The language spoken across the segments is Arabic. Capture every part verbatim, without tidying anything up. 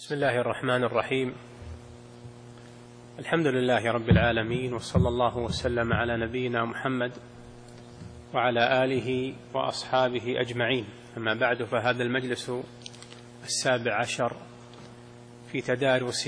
بسم الله الرحمن الرحيم. الحمد لله رب العالمين، وصلى الله وسلم على نبينا محمد وعلى آله وأصحابه أجمعين. أما بعد، فهذا المجلس السابع عشر في تدارس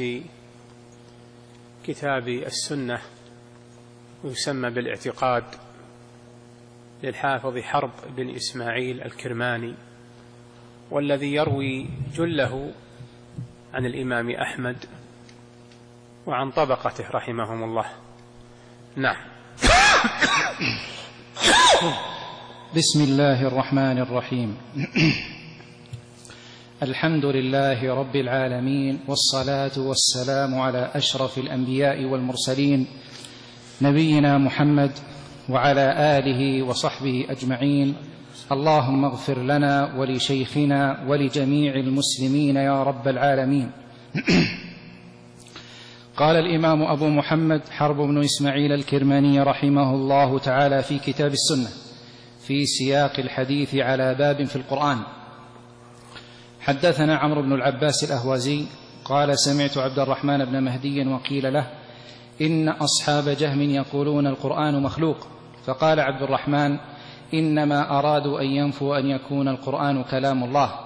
كتاب السنة، ويسمى بالاعتقاد للحافظ حرب بن إسماعيل الكرماني، والذي يروي جله عن الإمام أحمد وعن طبقته رحمهم الله. نعم. بسم الله الرحمن الرحيم. الحمد لله رب العالمين، والصلاة والسلام على أشرف الأنبياء والمرسلين، نبينا محمد وعلى آله وصحبه أجمعين. اللهم اغفر لنا ولشيخنا ولجميع المسلمين يا رب العالمين. قال الإمام أبو محمد حرب بن إسماعيل الكرماني رحمه الله تعالى في كتاب السنة في سياق الحديث على باب في القرآن: حدثنا عمرو بن العباس الأهوازي قال: سمعت عبد الرحمن بن مهدي وقيل له: إن أصحاب جهم يقولون القرآن مخلوق. فقال عبد الرحمن: إنما أرادوا أن ينفوا أن يكون القرآن كلام الله،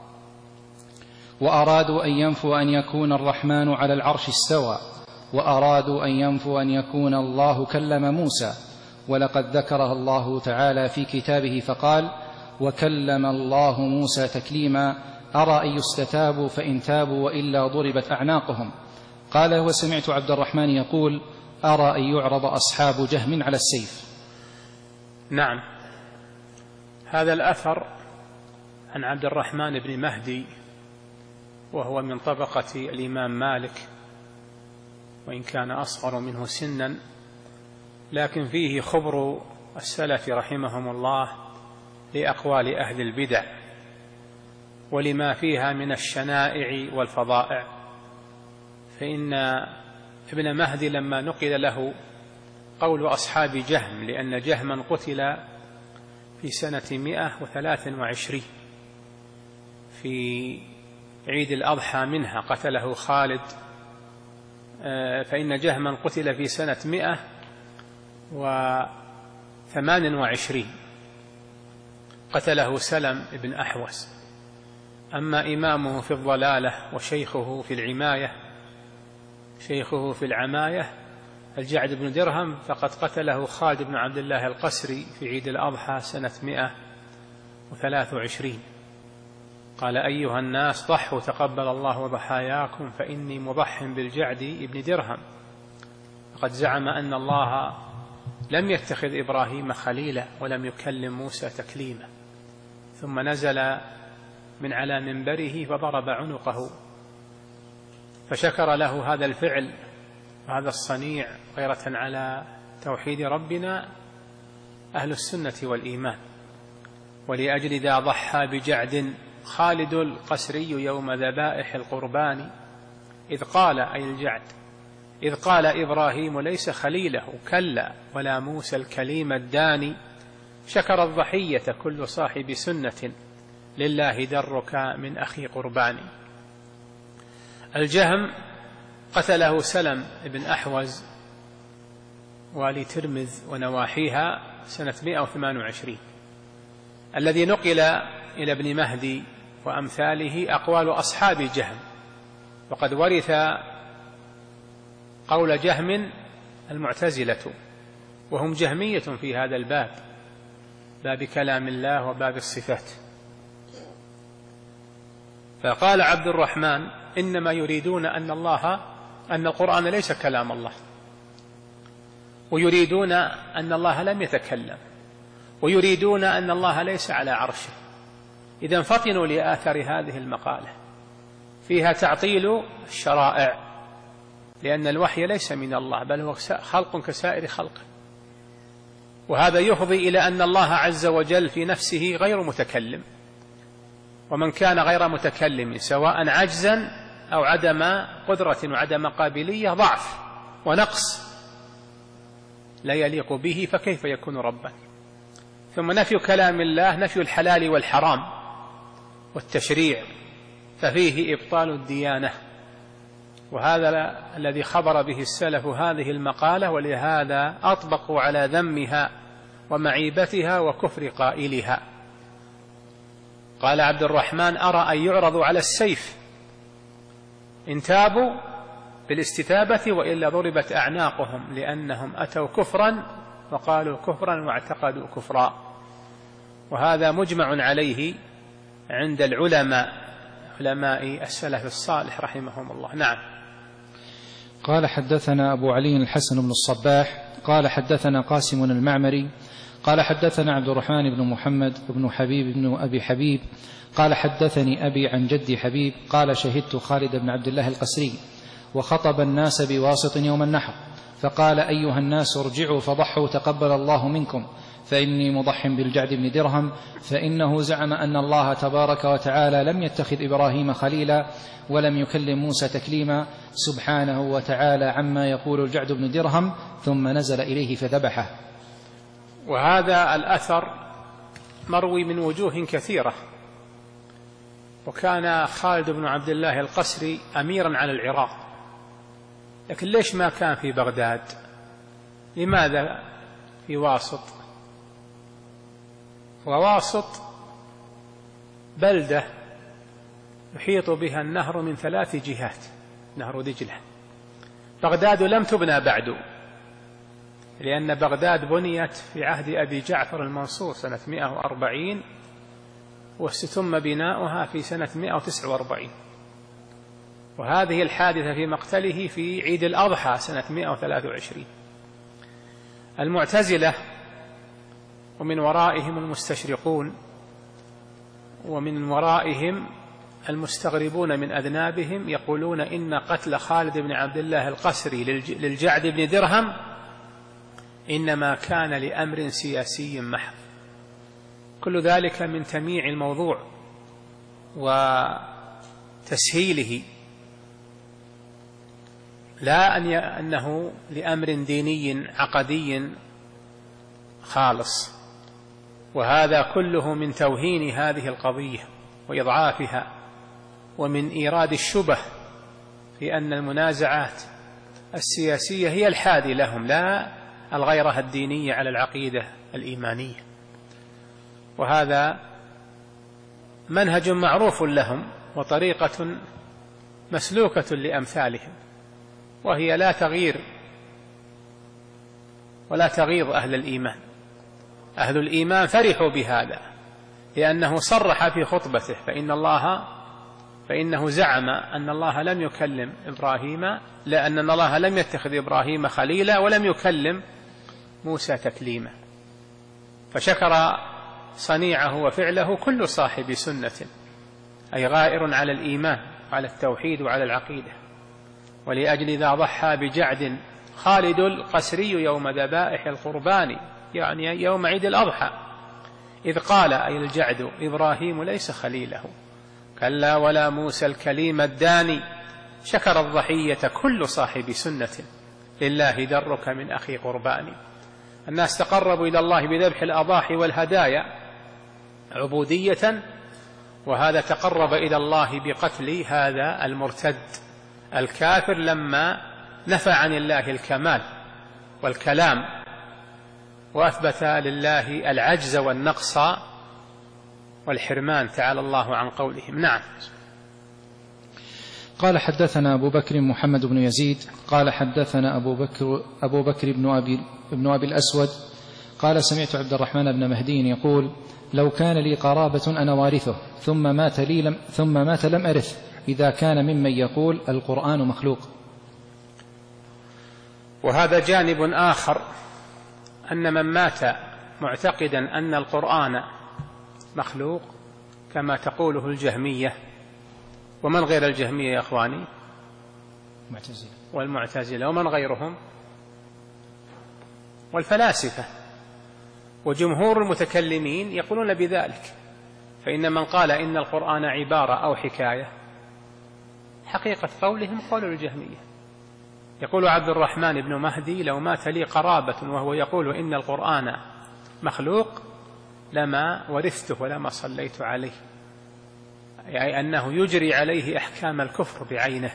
وأرادوا أن ينفوا أن يكون الرحمن على العرش استوى، وأرادوا أن ينفوا أن يكون الله كلم موسى، ولقد ذكرها الله تعالى في كتابه فقال: وكلم الله موسى تكليما، أرى أن يستتابوا فإن تابوا وإلا ضربت أعناقهم. قال: وسمعت عبد الرحمن يقول: أرى أن يعرض أصحاب جهم على السيف. نعم. هذا الأثر عن عبد الرحمن بن مهدي، وهو من طبقة الإمام مالك، وإن كان أصغر منه سنا، لكن فيه خبر السلف رحمهم الله لأقوال أهل البدع ولما فيها من الشنائع والفضائع. فإن ابن مهدي لما نقل له قول أصحاب جهم، لأن جهما قتل في سنة مئة وثلاث وعشرين في عيد الأضحى منها، قتله خالد، فإن جهما قتل في سنة مئة وثمان وعشرين، قتله سلم بن أحوس. أما إمامه في الضلالة وشيخه في العماية شيخه في العماية الجعد بن درهم، فقد قتله خالد بن عبد الله القسري في عيد الأضحى سنة مئة وثلاث وعشرين. قال: أيها الناس ضحوا تقبل الله ضحاياكم، فإني مضح بالجعد ابن درهم. فقد زعم أن الله لم يتخذ إبراهيم خليلا ولم يكلم موسى تكليما، ثم نزل من على منبره فضرب عنقه، فشكر له هذا الفعل وهذا الصنيع غيرة على توحيد ربنا أهل السنة والإيمان. ولأجل ذا ضحى بجعد خالد القسري يوم ذبائح القربان، إذ قال أي الجعد إذ قال إبراهيم ليس خليله كلا، ولا موسى الكليم الداني، شكر الضحية كل صاحب سنة، لله درك من أخي قرباني. الجهم قتله سلم بن أحوز والي ترمذ ونواحيها سنة مئة وثمان وعشرين. الذي نقل إلى ابن مهدي وأمثاله أقوال أصحاب جهم، وقد ورث قول جهم المعتزلة، وهم جهمية في هذا الباب، باب كلام الله وباب الصفات. فقال عبد الرحمن: إنما يريدون أن الله أن القرآن ليس كلام الله، ويريدون أن الله لم يتكلم، ويريدون أن الله ليس على عرشه. إذن فطنوا لآثر هذه المقالة، فيها تعطيل الشرائع، لأن الوحي ليس من الله، بل هو خلق كسائر خلقه. وهذا يفضي إلى أن الله عز وجل في نفسه غير متكلم، ومن كان غير متكلم سواء عجزا أو عدم قدرة وعدم قابلية ضعف ونقص لا يليق به، فكيف يكون ربا؟ ثم نفي كلام الله نفي الحلال والحرام والتشريع ففيه إبطال الديانة، وهذا الذي خبر به السلف هذه المقالة، ولهذا أطبقوا على ذمها ومعيبتها وكفر قائلها. قال عبد الرحمن: أرى أن يعرضوا على السيف إن تابوا بالاستتابة، وإلا ضربت أعناقهم، لأنهم أتوا كفرا وقالوا كفرا واعتقدوا كفرا. وهذا مجمع عليه عند العلماء، علماء السلف الصالح رحمهم الله. نعم. قال: حدثنا أبو علي الحسن بن الصباح قال: حدثنا قاسم المعمري قال: حدثنا عبد الرحمن بن محمد بن حبيب بن أبي حبيب قال: حدثني أبي عن جدي حبيب قال: شهدت خالد بن عبد الله القسري وخطب الناس بواسط يوم النحر، فقال: أيها الناس ارجعوا فضحوا تقبل الله منكم، فإني مضح بالجعد بن درهم، فإنه زعم أن الله تبارك وتعالى لم يتخذ إبراهيم خليلا ولم يكلم موسى تكليما، سبحانه وتعالى عما يقول الجعد بن درهم، ثم نزل إليه فذبحه. وهذا الأثر مروي من وجوه كثيرة. وكان خالد بن عبد الله القسري أميرا على العراق، لكن ليش ما كان في بغداد؟ لماذا في واسط؟ وواسط بلدة يحيط بها النهر من ثلاث جهات، نهر دجلة. بغداد لم تبنى بعد، لأن بغداد بنيت في عهد أبي جعفر المنصور سنة مئة وأربعين، واستتم بناؤها في سنة مئة وتسعة وأربعين، وهذه الحادثة في مقتله في عيد الأضحى سنة مئة وثلاثة وعشرين. المعتزلة ومن ورائهم المستشرقون ومن ورائهم المستغربون من أذنابهم يقولون إن قتل خالد بن عبد الله القسري للجعد بن درهم إنما كان لأمر سياسي محض. كل ذلك من تمييع الموضوع وتسهيله، لا أنه لأمر ديني عقدي خالص. وهذا كله من توهين هذه القضية وإضعافها، ومن إيراد الشبه في أن المنازعات السياسية هي الحادي لهم، لا الغيرة الدينية على العقيدة الإيمانية. وهذا منهج معروف لهم وطريقة مسلوكة لأمثالهم، وهي لا تغير ولا تغيظ أهل الإيمان. أهل الإيمان فرحوا بهذا، لأنه صرح في خطبته فإن الله فإنه زعم أن الله لم يكلم إبراهيم، لأن الله لم يتخذ إبراهيم خليلا ولم يكلم موسى تكليما. فشكر صنيعه وفعله كل صاحب سنة، أي غائر على الإيمان وعلى التوحيد وعلى العقيدة. ولأجل ذا ضحى بجعد خالد القسري يوم ذبائح القربان، يعني يوم عيد الأضحى، إذ قال أي الجعد: إبراهيم ليس خليله، كلا ولا موسى الكليم الداني. شكر الضحية كل صاحب سنة، لله درك من أخي قرباني. الناس تقربوا إلى الله بذبح الأضاحي والهدايا عبودية، وهذا تقرب إلى الله بقتل هذا المرتد الكافر لما نفى عن الله الكمال والكلام وأثبت لله العجز والنقص والحرمان، تعالى الله عن قولهم. نعم. قال: حدثنا أبو بكر محمد بن يزيد قال: حدثنا أبو بكر, أبو بكر بن, أبي, بن أبي الأسود قال: سمعت عبد الرحمن بن مهدي يقول: لو كان لي قرابة أنا وارثه ثم مات, لي لم ثم مات لم أرث، إذا كان ممن يقول القرآن مخلوق. وهذا جانب آخر، أن من مات معتقدا أن القرآن مخلوق كما تقوله الجهمية، ومن غير الجهمية يا أخواني؟ معتزلة والمعتزلة، ومن غيرهم؟ والفلاسفة. وجمهور المتكلمين يقولون بذلك. فإن من قال إن القرآن عبارة أو حكاية، حقيقة قولهم قول الجهمية. يقول عبد الرحمن بن مهدي: لو مات لي قرابة وهو يقول إن القرآن مخلوق لما ورثته ولما صليت عليه. يعني أنه يجري عليه أحكام الكفر بعينه،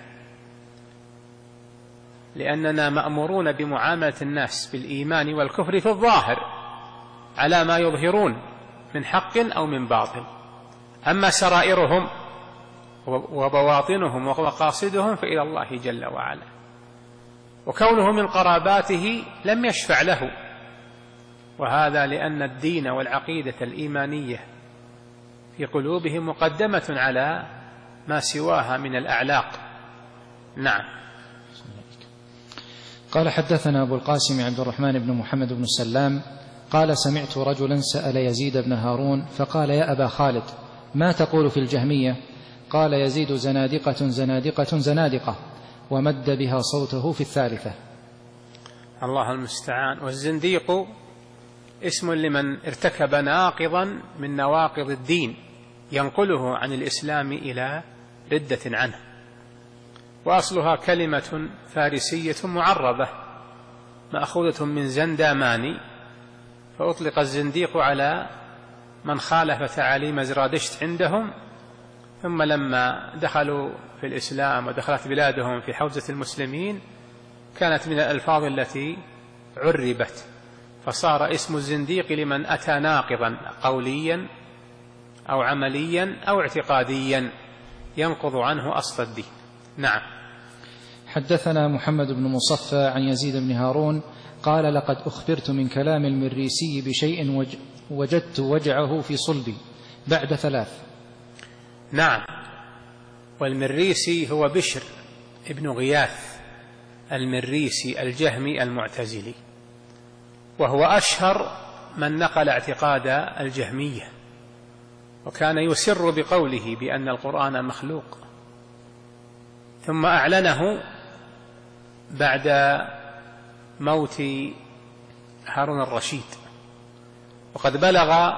لأننا مأمورون بمعاملة الناس بالإيمان والكفر في الظاهر على ما يظهرون من حق أو من باطل، أما سرائرهم وبواطنهم ومقاصدهم فإلى الله جل وعلا. وكونه من قراباته لم يشفع له، وهذا لأن الدين والعقيدة الإيمانية في قلوبهم مقدمة على ما سواها من الأعلاق. نعم. قال حدثنا أبو القاسم عبد الرحمن بن محمد بن السلام قال سمعت رجلا سأل يزيد بن هارون فقال يا أبا خالد ما تقول في الجهمية؟ قال يزيد زنادقة زنادقة زنادقة، ومد بها صوته في الثالثة. الله المستعان. والزنديق اسم لمن ارتكب ناقضا من نواقض الدين ينقله عن الإسلام إلى ردة عنه، وأصلها كلمة فارسية معربة مأخوذة من زنداماني، فأطلق الزنديق على من خالف تعاليم زرادشت عندهم، ثم لما دخلوا في الإسلام ودخلت بلادهم في حوزة المسلمين كانت من الألفاظ التي عربت، فصار اسم الزنديق لمن أتى ناقضا قوليا أو عمليا أو اعتقاديا ينقض عنه أصل الدين. نعم. حدثنا محمد بن مصفى عن يزيد بن هارون قال لقد أخبرت من كلام المريسي بشيء وجدت وجعه في صلبي بعد ثلاث. نعم. والمريسي هو بشر ابن غياث المريسي الجهمي المعتزلي، وهو أشهر من نقل اعتقاد الجهمية، وكان يسر بقوله بأن القرآن مخلوق، ثم أعلنه بعد موت هارون الرشيد. وقد بلغ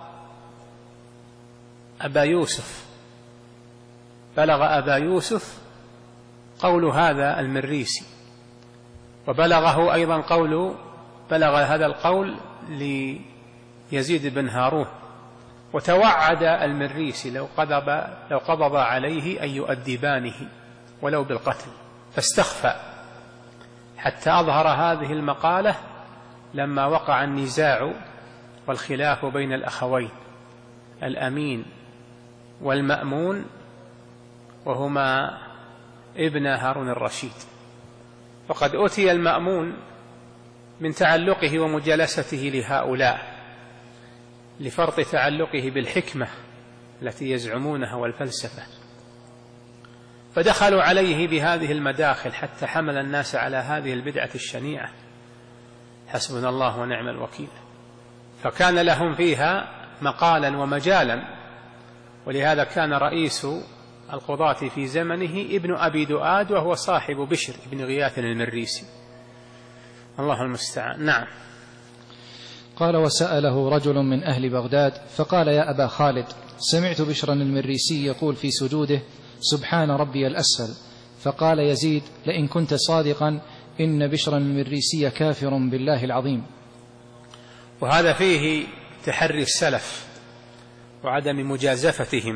أبا يوسف بلغ أبا يوسف قول هذا المريسي، وبلغه أيضا قول بلغ هذا القول ليزيد بن هارون، وتوعد المريسي لو قضب, لو قضب عليه أن يؤدبانه ولو بالقتل، فاستخفى حتى أظهر هذه المقالة لما وقع النزاع والخلاف بين الأخوين الأمين والمأمون، وهما ابن هارون الرشيد. وقد أتي المأمون من تعلقه ومجالسته لهؤلاء لفرط تعلقه بالحكمة التي يزعمونها والفلسفة، فدخلوا عليه بهذه المداخل حتى حمل الناس على هذه البدعة الشنيعة، حسبنا الله ونعم الوكيل. فكان لهم فيها مقالا ومجالا، ولهذا كان رئيس القضاة في زمنه ابن أبي دؤاد، وهو صاحب بشر ابن غياث المريسي. الله المستعان. نعم. قال وسأله رجل من أهل بغداد فقال يا أبا خالد سمعت بشرا المريسي يقول في سجوده سبحان ربي الأسفل، فقال يزيد لئن كنت صادقا إن بشرا المريسي كافر بالله العظيم. وهذا فيه تحري السلف وعدم مجازفتهم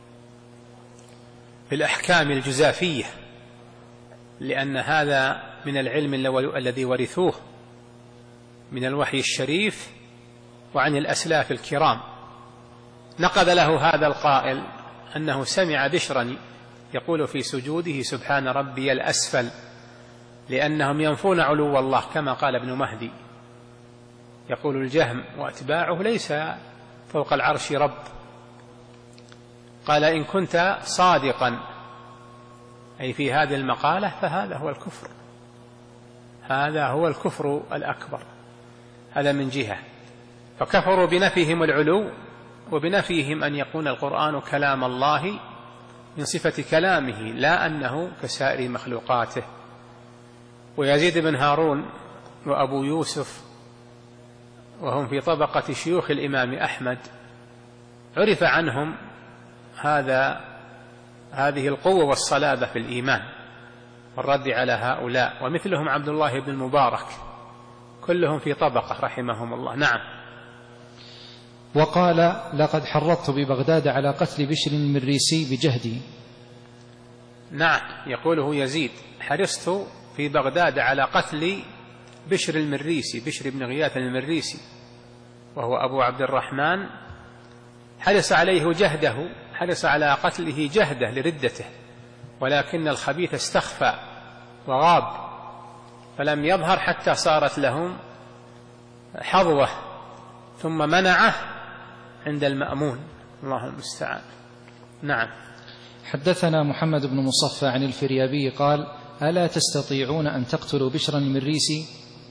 بالأحكام الجزافية، لأن هذا من العلم الذي ورثوه من الوحي الشريف وعن الأسلاف الكرام. نقل له هذا القائل أنه سمع بشرا يقول في سجوده سبحان ربي الأسفل، لأنهم ينفون علو الله كما قال ابن مهدي، يقول الجهم وأتباعه ليس فوق العرش رب. قال إن كنت صادقا أي في هذه المقالة فهذا هو الكفر، هذا هو الكفر الأكبر. هذا من جهة، فكفروا بنفيهم العلو وبنفيهم أن يكون القرآن كلام الله من صفة كلامه لا أنه كسائر مخلوقاته. ويزيد بن هارون وأبو يوسف وهم في طبقة شيوخ الإمام أحمد عرف عنهم هذا هذه القوة والصلابة في الإيمان والرد على هؤلاء، ومثلهم عبد الله بن المبارك، كلهم في طبقة رحمهم الله. نعم. وقال لقد حرضت ببغداد على قتل بشر المريسي بجهدي. نعم، يقوله يزيد: حرصت في بغداد على قتل بشر المريسي، بشر بن غياث المريسي وهو أبو عبد الرحمن، حرص عليه جهده، حرص على قتله جهده لردته، ولكن الخبيث استخفى وغاب فلم يظهر حتى صارت لهم حظوة، ثم منعه عند المأمون، الله المستعان. نعم. حدثنا محمد بن مصفى عن الفريابي قال: ألا تستطيعون أن تقتلوا بشرا المريسي؟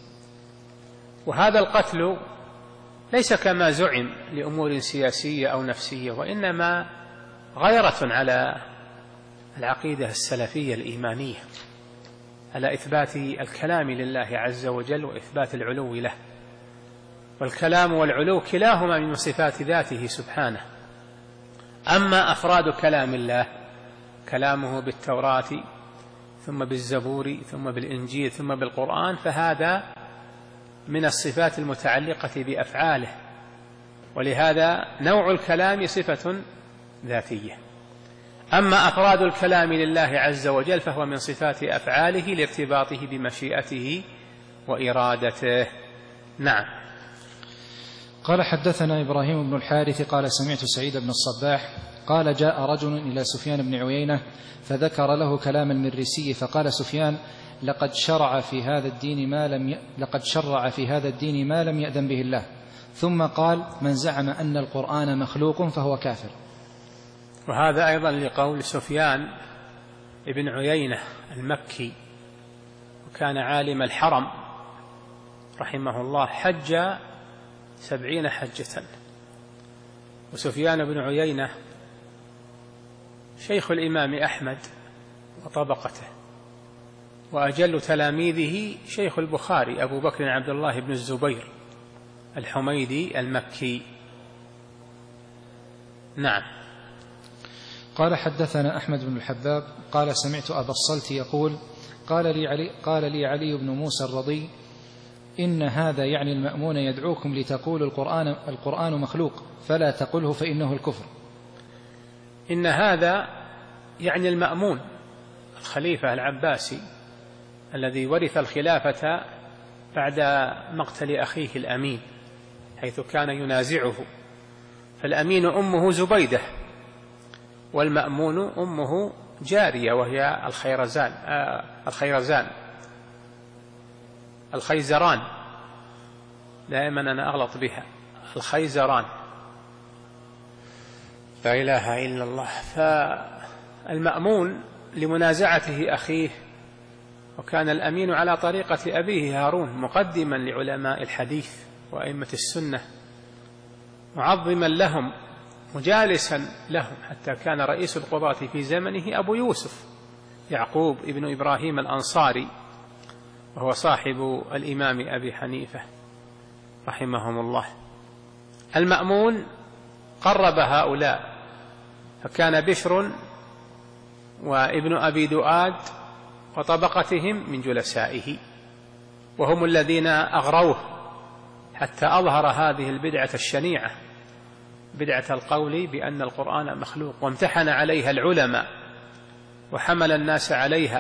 وهذا القتل ليس كما زعم لأمور سياسية أو نفسية، وإنما غيرة على العقيدة السلفية الإيمانية، على إثبات الكلام لله عز وجل وإثبات العلو له، والكلام والعلو كلاهما من صفات ذاته سبحانه. أما أفراد كلام الله، كلامه بالتوراة ثم بالزبور ثم بالإنجيل ثم بالقرآن، فهذا من الصفات المتعلقة بأفعاله، ولهذا نوع الكلام صفة ذاتية. أما أفراد الكلام لله عز وجل فهو من صفات أفعاله لارتباطه بمشيئته وإرادته. نعم. قال: حدثنا إبراهيم بن الحارث قال: سمعت سعيد بن الصباح قال: جاء رجل إلى سفيان بن عيينة فذكر له كلام المريسي، فقال سفيان: لقد شرع في هذا الدين ما لم ي... لقد شرع في هذا الدين ما لم يأذن به الله. ثم قال: من زعم أن القرآن مخلوق فهو كافر. وهذا أيضا لقول سفيان ابن عيينة المكي، وكان عالم الحرم رحمه الله، حج سبعين حجة. وسفيان بن عيينة شيخ الإمام أحمد وطبقته، وأجل تلاميذه شيخ البخاري أبو بكر عبد الله بن الزبير الحميدي المكي. نعم. قال: حدثنا أحمد بن الحباب قال: سمعت أبا الصلت يقول: قال لي علي, قال لي علي بن موسى الرضي: إن هذا يعني المأمون يدعوكم لتقول القرآن, القرآن مخلوق، فلا تقله فإنه الكفر. إن هذا يعني المأمون الخليفة العباسي الذي ورث الخلافة بعد مقتل أخيه الأمين، حيث كان ينازعه، فالأمين أمه زبيدة، والمأمون أمه جارية وهي الخيرزان آه الخيرزان الخيزران، دائما أنا أغلط بها، الخيزران، لا إله إلا الله. فالمأمون لمنازعته أخيه، وكان الأمين على طريقة أبيه هارون مقدما لعلماء الحديث وأئمة السنة، معظما لهم مجالسا لهم، حتى كان رئيس القضاة في زمنه أبو يوسف يعقوب ابن إبراهيم الأنصاري، وهو صاحب الإمام أبي حنيفة رحمهم الله. المأمون قرب هؤلاء، فكان بشر وابن أبي دؤاد وطبقتهم من جلسائه، وهم الذين أغروه حتى أظهر هذه البدعة الشنيعة، بدعة القول بأن القرآن مخلوق، وامتحن عليها العلماء وحمل الناس عليها،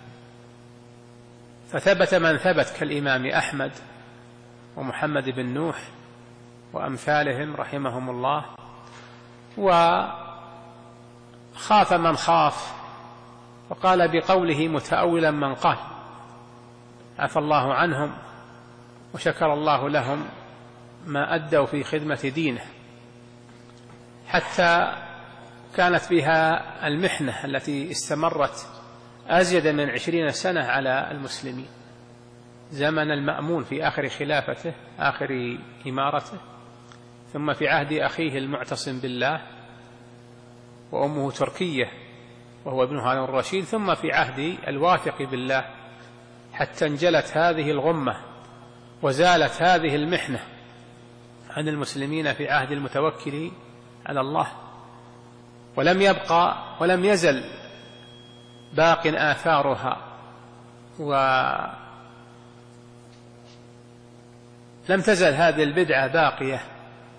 فثبت من ثبت كالإمام أحمد ومحمد بن نوح وأمثالهم رحمهم الله، وخاف من خاف، وقال بقوله متأولا من قال، عفى الله عنهم وشكر الله لهم ما أدوا في خدمة دينه، حتى كانت بها المحنة التي استمرت أزيد من عشرين سنة على المسلمين، زمن المأمون في آخر خلافته، آخر إمارته، ثم في عهد أخيه المعتصم بالله وأمه تركية وهو ابن هارون الرشيد، ثم في عهد الواثق بالله، حتى انجلت هذه الغمة وزالت هذه المحنة عن المسلمين في عهد المتوكل على الله، ولم يبقى ولم يزل باق آثارها، ولم تزل هذه البدعة باقية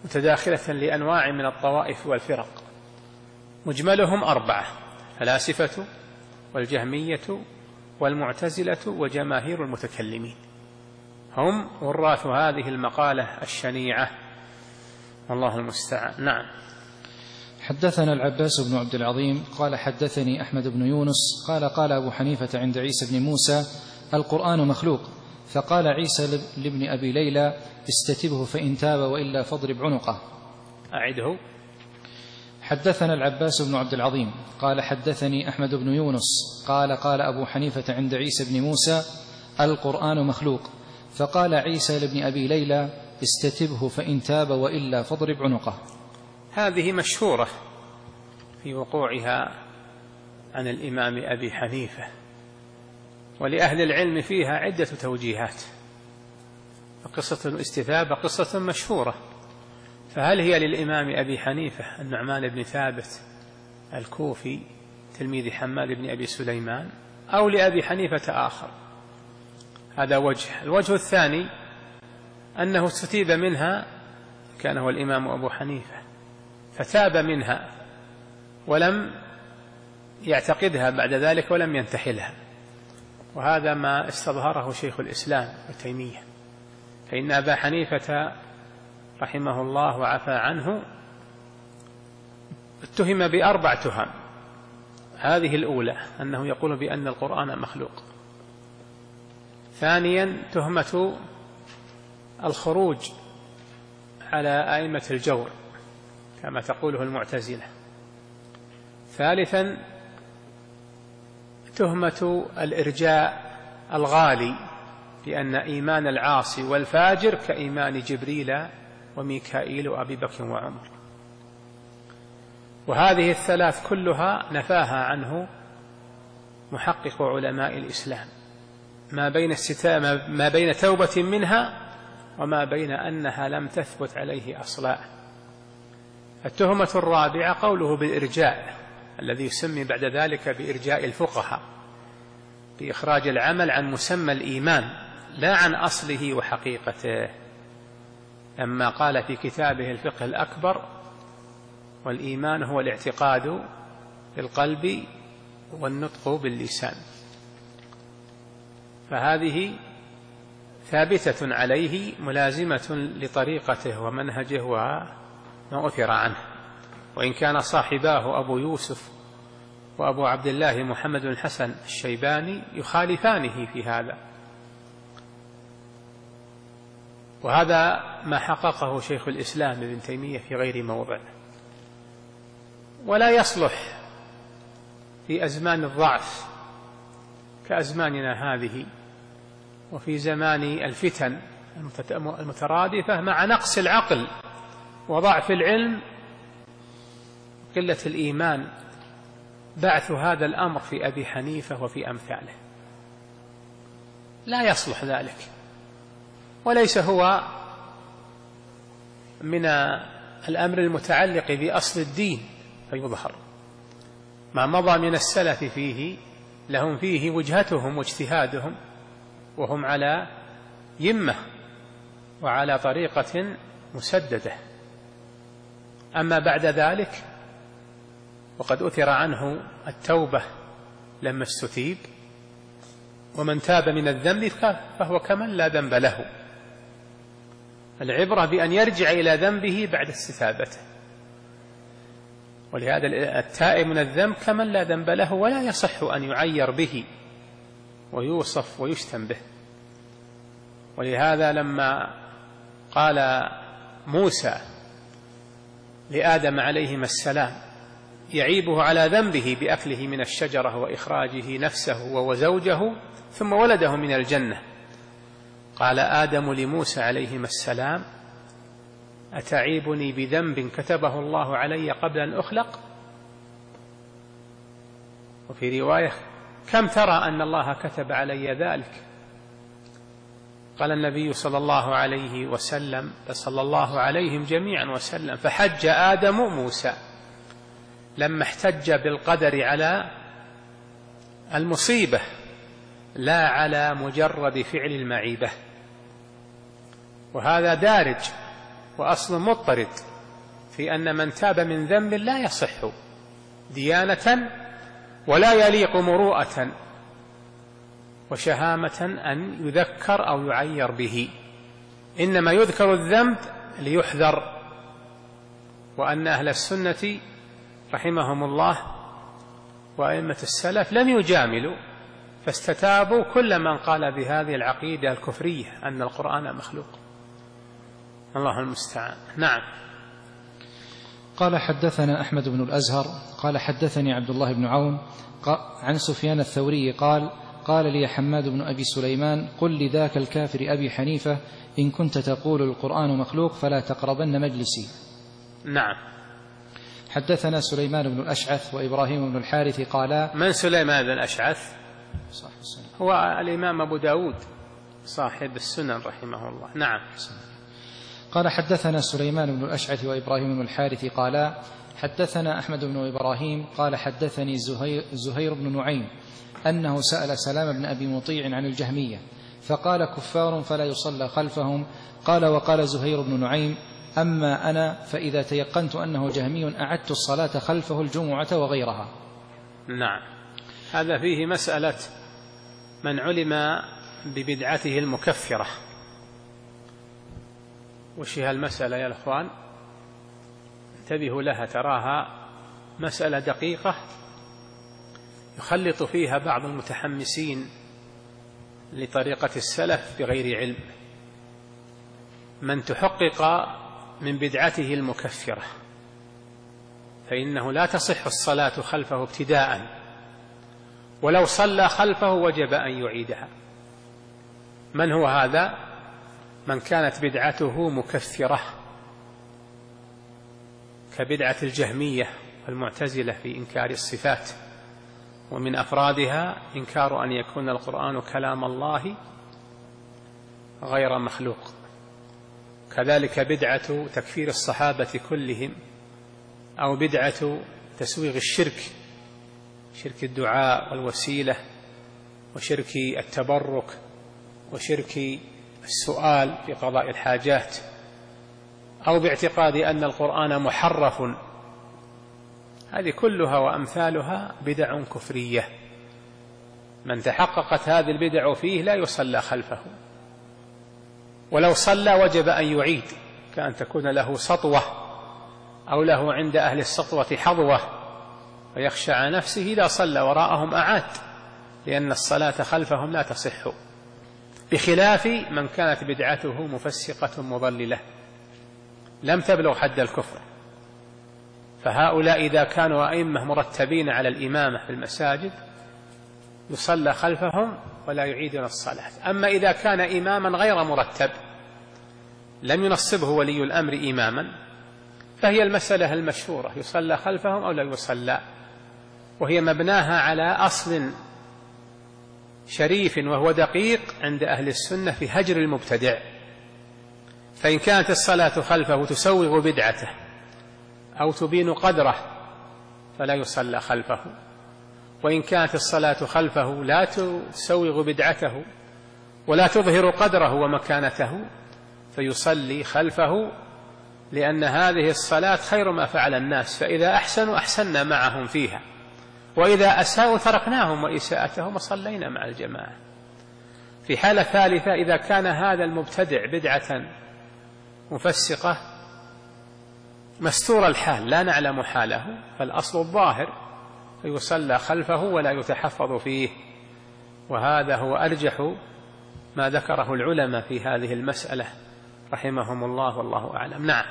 متداخلة لأنواع من الطوائف والفرق، مجملهم أربعة: الفلاسفة والجهمية والمعتزلة وجماهير المتكلمين، هم وراث هذه المقالة الشنيعة، والله المستعان. نعم. حدثنا العباس بن عبد العظيم قال حدثني أحمد بن يونس قال قال أبو حنيفة عند عيسى بن موسى: القرآن مخلوق. فقال عيسى لابن أبي ليلى: استتبه فإن تاب وإلا فاضرب عنقه. أعده. حدثنا العباس بن عبد العظيم قال حدثني أحمد بن يونس قال قال أبو حنيفة عند عيسى بن موسى: القرآن مخلوق. فقال عيسى لابن أبي ليلى: استتبه فإن تاب وإلا فاضرب عنقه. هذه مشهورة في وقوعها عن الإمام أبي حنيفة، ولأهل العلم فيها عدة توجيهات. قصة الاستتابة قصة مشهورة، فهل هي للإمام أبي حنيفة النعمان بن ثابت الكوفي تلميذ حماد بن أبي سليمان، أو لأبي حنيفة آخر؟ هذا وجه. الوجه الثاني أنه استتيب منها، كان هو الإمام أبو حنيفة، فتاب منها ولم يعتقدها بعد ذلك ولم ينتحلها، وهذا ما استظهره شيخ الإسلام ابن تيمية، فإن أبا حنيفة رحمه الله وعفى عنه اتهم بأربع تهم. هذه الأولى أنه يقول بأن القرآن مخلوق. ثانيا تهمة الخروج على أئمة الجور كما تقوله المعتزلة. ثالثا تهمة الإرجاء الغالي بأن إيمان العاصي والفاجر كإيمان جبريل وميكائيل وأبي بكر وعمر. وهذه الثلاث كلها نفاها عنه محقق علماء الإسلام، ما بين استتابة ما بين توبة منها وما بين أنها لم تثبت عليه أصلا. التهمة الرابعة قوله بالإرجاء، الذي يسمي بعد ذلك بإرجاء الفقهاء، بإخراج العمل عن مسمى الإيمان لا عن أصله وحقيقته، لما قال في كتابه الفقه الأكبر: والإيمان هو الاعتقاد بالقلب والنطق باللسان. فهذه ثابتة عليه ملازمة لطريقته ومنهجه وما أثر عنه، وإن كان صاحباه أبو يوسف وأبو عبد الله محمد الحسن الشيباني يخالفانه في هذا. وهذا ما حققه شيخ الإسلام ابن تيمية في غير موضع، ولا يصلح في أزمان الضعف كأزماننا هذه، وفي زمان الفتن المترادفة مع نقص العقل وضعف العلم وقلة الإيمان، بعث هذا الأمر في أبي حنيفة وفي أمثاله. لا يصلح ذلك، وليس هو من الأمر المتعلق بأصل الدين فيظهر. ما مضى من السلف فيه لهم فيه وجهتهم واجتهادهم، وهم على يمة وعلى طريقة مسددة. أما بعد ذلك وقد أثر عنه التوبة لما استتيب، ومن تاب من الذنب فهو كمن لا ذنب له. العبرة بأن يرجع إلى ذنبه بعد استتابته، ولهذا التائب من الذنب كمن لا ذنب له، ولا يصح أن يعير به ويوصف ويشتم به. ولهذا لما قال موسى لآدم عليهما السلام يعيبه على ذنبه بأكله من الشجرة وإخراجه نفسه وزوجه ثم ولده من الجنة، قال آدم لموسى عليهما السلام: أتعيبني بذنب كتبه الله علي قبل أن أخلق؟ وفي رواية: كم ترى أن الله كتب علي ذلك؟ قال النبي صلى الله عليه وسلم صلى الله عليهم جميعا وسلم: فحج آدم موسى، لما احتج بالقدر على المصيبة لا على مجرد فعل المعيبة. وهذا دارج وأصل مضطرد في أن من تاب من ذنب لا يصح ديانة ولا يليق مروءة وشهامة أن يذكر أو يعير به، إنما يذكر الذنب ليحذر. وأن أهل السنة رحمهم الله وأئمة السلف لم يجاملوا، فاستتابوا كل من قال بهذه العقيدة الكفرية أن القرآن مخلوق. الله المستعان. نعم. قال حدثنا أحمد بن الأزهر قال حدثني عبد الله بن عون عن سفيان الثوري قال قال لي حماد بن أبي سليمان قل لذاك الكافر أبي حنيفة إن كنت تقول القرآن مخلوق فلا تقربن مجلسي. نعم. حدثنا سليمان بن الأشعث وإبراهيم بن الحارث قالا. من سليمان بن الأشعث؟ صاحب السنن. هو الإمام أبو داود صاحب السنن رحمه الله. نعم. قال حدثنا سليمان بن الأشعث وإبراهيم بن الحارث قالا حدثنا أحمد بن إبراهيم قال حدثني زهير, زهير بن نعيم أنه سأل سلام بن أبي مطيع عن الجهمية فقال كفار فلا يصلى خلفهم. قال وقال زهير بن نعيم أما أنا فإذا تيقنت أنه جهمي أعدت الصلاة خلفه الجمعة وغيرها. نعم. هذا فيه مسألة من علم ببدعته المكفرة. وش هي المسألة يا الأخوان؟ انتبهوا لها، تراها مسألة دقيقة يخلط فيها بعض المتحمسين لطريقة السلف بغير علم. من تحقق من بدعته المكفرة فإنه لا تصح الصلاة خلفه ابتداء، ولو صلى خلفه وجب أن يعيدها. من هو هذا؟ من كانت بدعته مكفرة كبدعة الجهمية والمعتزلة في إنكار الصفات، ومن أفرادها إنكار أن يكون القرآن كلام الله غير مخلوق، كذلك بدعة تكفير الصحابة كلهم، أو بدعة تسويغ الشرك، شرك الدعاء والوسيلة، وشرك التبرك، وشرك السؤال في قضاء الحاجات، أو باعتقاد أن القرآن محرف. هذه كلها وأمثالها بدع كفرية، من تحققت هذه البدع فيه لا يصلى خلفه، ولو صلى وجب أن يعيد، كأن تكون له سطوة أو له عند أهل السطوة حظوة ويخشى على نفسه، إذا صلى وراءهم أعاد، لأن الصلاة خلفهم لا تصح، بخلاف من كانت بدعته مفسقة مضللة لم تبلغ حد الكفر، فهؤلاء إذا كانوا أئمة مرتبين على الإمامة في المساجد يصلى خلفهم ولا يعيدون الصلاة. أما إذا كان إماما غير مرتب لم ينصبه ولي الأمر إماما فهي المسألة المشهورة، يصلى خلفهم أو لا يصلى، وهي مبناها على أصل شريف وهو دقيق عند أهل السنة في هجر المبتدع. فإن كانت الصلاة خلفه تسوغ بدعته أو تبين قدره فلا يصلى خلفه، وإن كانت الصلاة خلفه لا تسوغ بدعته ولا تظهر قدره ومكانته فيصلي خلفه، لأن هذه الصلاة خير ما فعل الناس، فإذا أحسنوا أحسننا معهم فيها، وإذا أساءوا تركناهم وإساءتهم وصلينا مع الجماعة. في حالة ثالثة إذا كان هذا المبتدع بدعة مفسقة مستور الحال لا نعلم حاله فالأصل الظاهر فيصلى خلفه ولا يتحفظ فيه، وهذا هو أرجح ما ذكره العلماء في هذه المسألة رحمهم الله والله أعلم. نعم.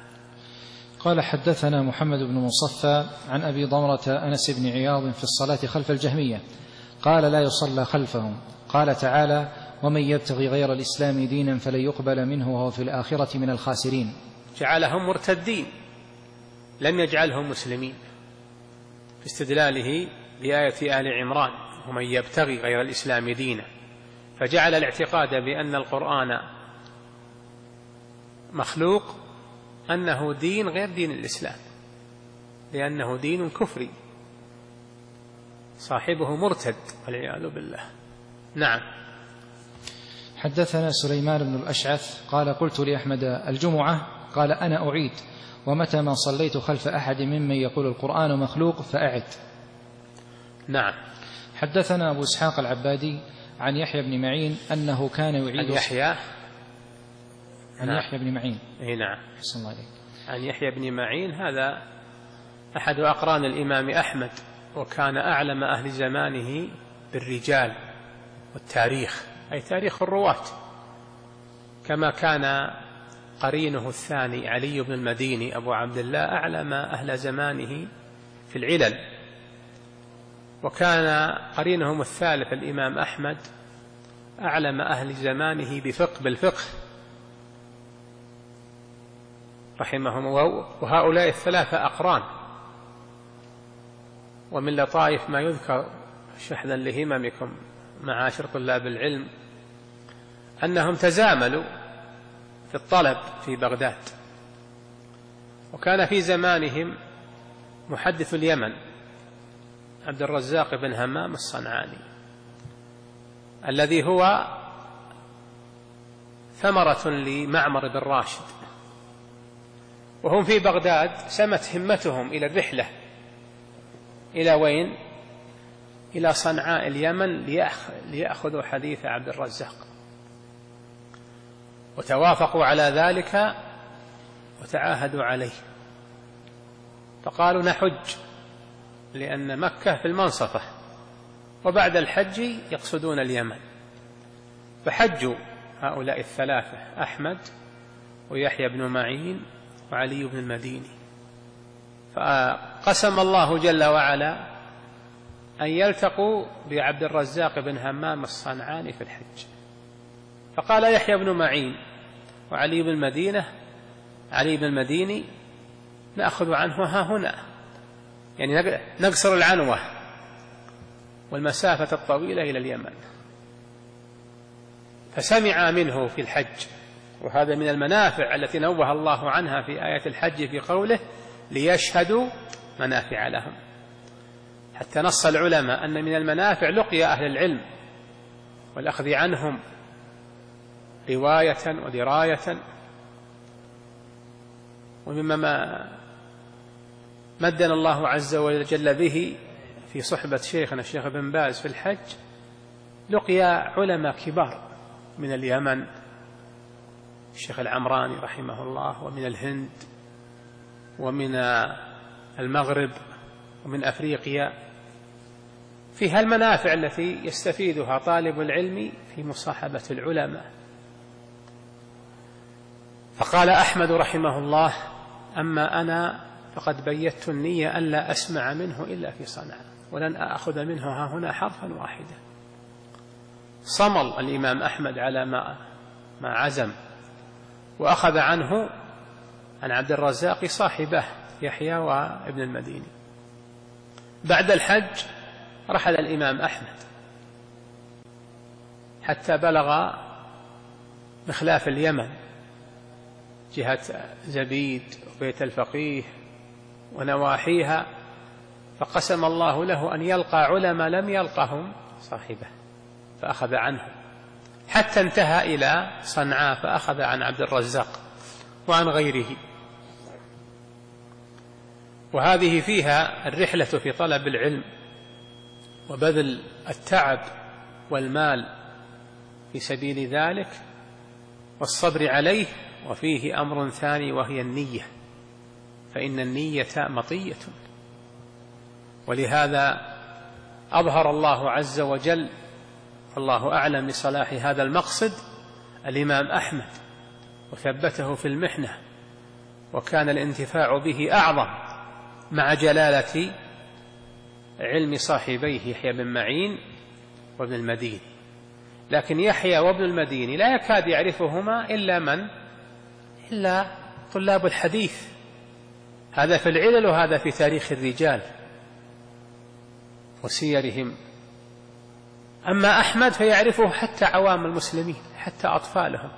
قال حدثنا محمد بن مصفى عن أبي ضمرة أنس بن عياض في الصلاة خلف الجهمية قال لا يصلى خلفهم. قال تعالى ومن يبتغي غير الإسلام دينا فلن يقبل منه وهو في الآخرة من الخاسرين. جعلهم مرتدين لم يجعلهم مسلمين في استدلاله بآية آل عمران ومن يبتغي غير الإسلام دينا، فجعل الاعتقاد بأن القرآن مخلوق أنه دين غير دين الإسلام، لأنه دين كفري صاحبه مرتد والعياذ بالله. نعم. حدثنا سليمان بن الأشعث قال قلت لأحمد الجمعة قال أنا أعيد، ومتى ما صليت خلف أحد ممن يقول القرآن مخلوق فأعد. نعم. حدثنا أبو إسحاق العبادي عن يحيى بن معين أنه كان يعيد. عن يحيى عن نعم. يحيى بن معين. اي نعم. حسن الله عليك. عن يحيى بن معين هذا أحد أقران الإمام أحمد، وكان أعلم أهل زمانه بالرجال والتاريخ، أي تاريخ الرواة، كما كان قرينه الثاني علي بن المديني أبو عبد الله أعلم أهل زمانه في العلل، وكان قرينهم الثالث الإمام أحمد أعلم أهل زمانه بفقه بالفقه رحمهم. وهؤلاء الثلاثة أقران. ومن لطائف ما يذكر شحذا لهممكم معاشر طلاب العلم أنهم تزاملوا في الطلب في بغداد، وكان في زمانهم محدث اليمن عبد الرزاق بن همام الصنعاني الذي هو ثمرة لمعمر بن راشد، وهم في بغداد سمت همتهم إلى الرحلة إلى وين؟ إلى صنعاء اليمن ليأخذوا حديث عبد الرزاق، وتوافقوا على ذلك وتعاهدوا عليه، فقالوا نحج، لأن مكة في المنصفة، وبعد الحج يقصدون اليمن، فحجوا هؤلاء الثلاثة أحمد ويحيى بن معين وعلي بن المديني، فقسم الله جل وعلا أن يلتقوا بعبد الرزاق بن همام الصنعاني في الحج. فقال يحيى بن معين وعلي بن المدينة علي بن المديني نأخذ عنه ها هنا، يعني نقصر العنوة والمسافة الطويلة إلى اليمن. فسمع منه في الحج، وهذا من المنافع التي نوه الله عنها في آية الحج في قوله ليشهدوا منافع لهم، حتى نص العلماء أن من المنافع لقيا أهل العلم والأخذ عنهم رواية ودراية. ومما مدنا الله عز وجل به في صحبة شيخنا الشيخ بن باز في الحج لقيا علماء كبار من اليمن الشيخ العمراني رحمه الله، ومن الهند، ومن المغرب، ومن أفريقيا، فيها المنافع التي يستفيدها طالب العلم في مصاحبة العلماء. فقال أحمد رحمه الله أما أنا فقد بيت النية أن لا أسمع منه إلا في صنعاء، ولن أخذ منه ها هنا حرفا واحدا. صمل الإمام أحمد على ما ما عزم، وأخذ عنه عن عبد الرزاق صاحبه يحيى وابن المديني. بعد الحج رحل الإمام أحمد حتى بلغ مخلاف اليمن جهة زبيد وبيت الفقيه ونواحيها، فقسم الله له أن يلقى علماء لم يلقهم صاحبه، فأخذ عنه حتى انتهى إلى صنعاء، فأخذ عن عبد الرزاق وعن غيره. وهذه فيها الرحلة في طلب العلم وبذل التعب والمال في سبيل ذلك والصبر عليه. وفيه أمر ثاني وهي النية، فإن النية مطية، ولهذا أظهر الله عز وجل الله أعلم بصلاح هذا المقصد الإمام أحمد وثبته في المحنة، وكان الانتفاع به أعظم مع جلالة علم صاحبيه يحيى بن معين وابن المديني. لكن يحيى وابن المديني لا يكاد يعرفهما إلا من إلا طلاب الحديث، هذا في العلل وهذا في تاريخ الرجال وسيرهم. أما أحمد فيعرفه حتى عوام المسلمين، حتى أطفالهم.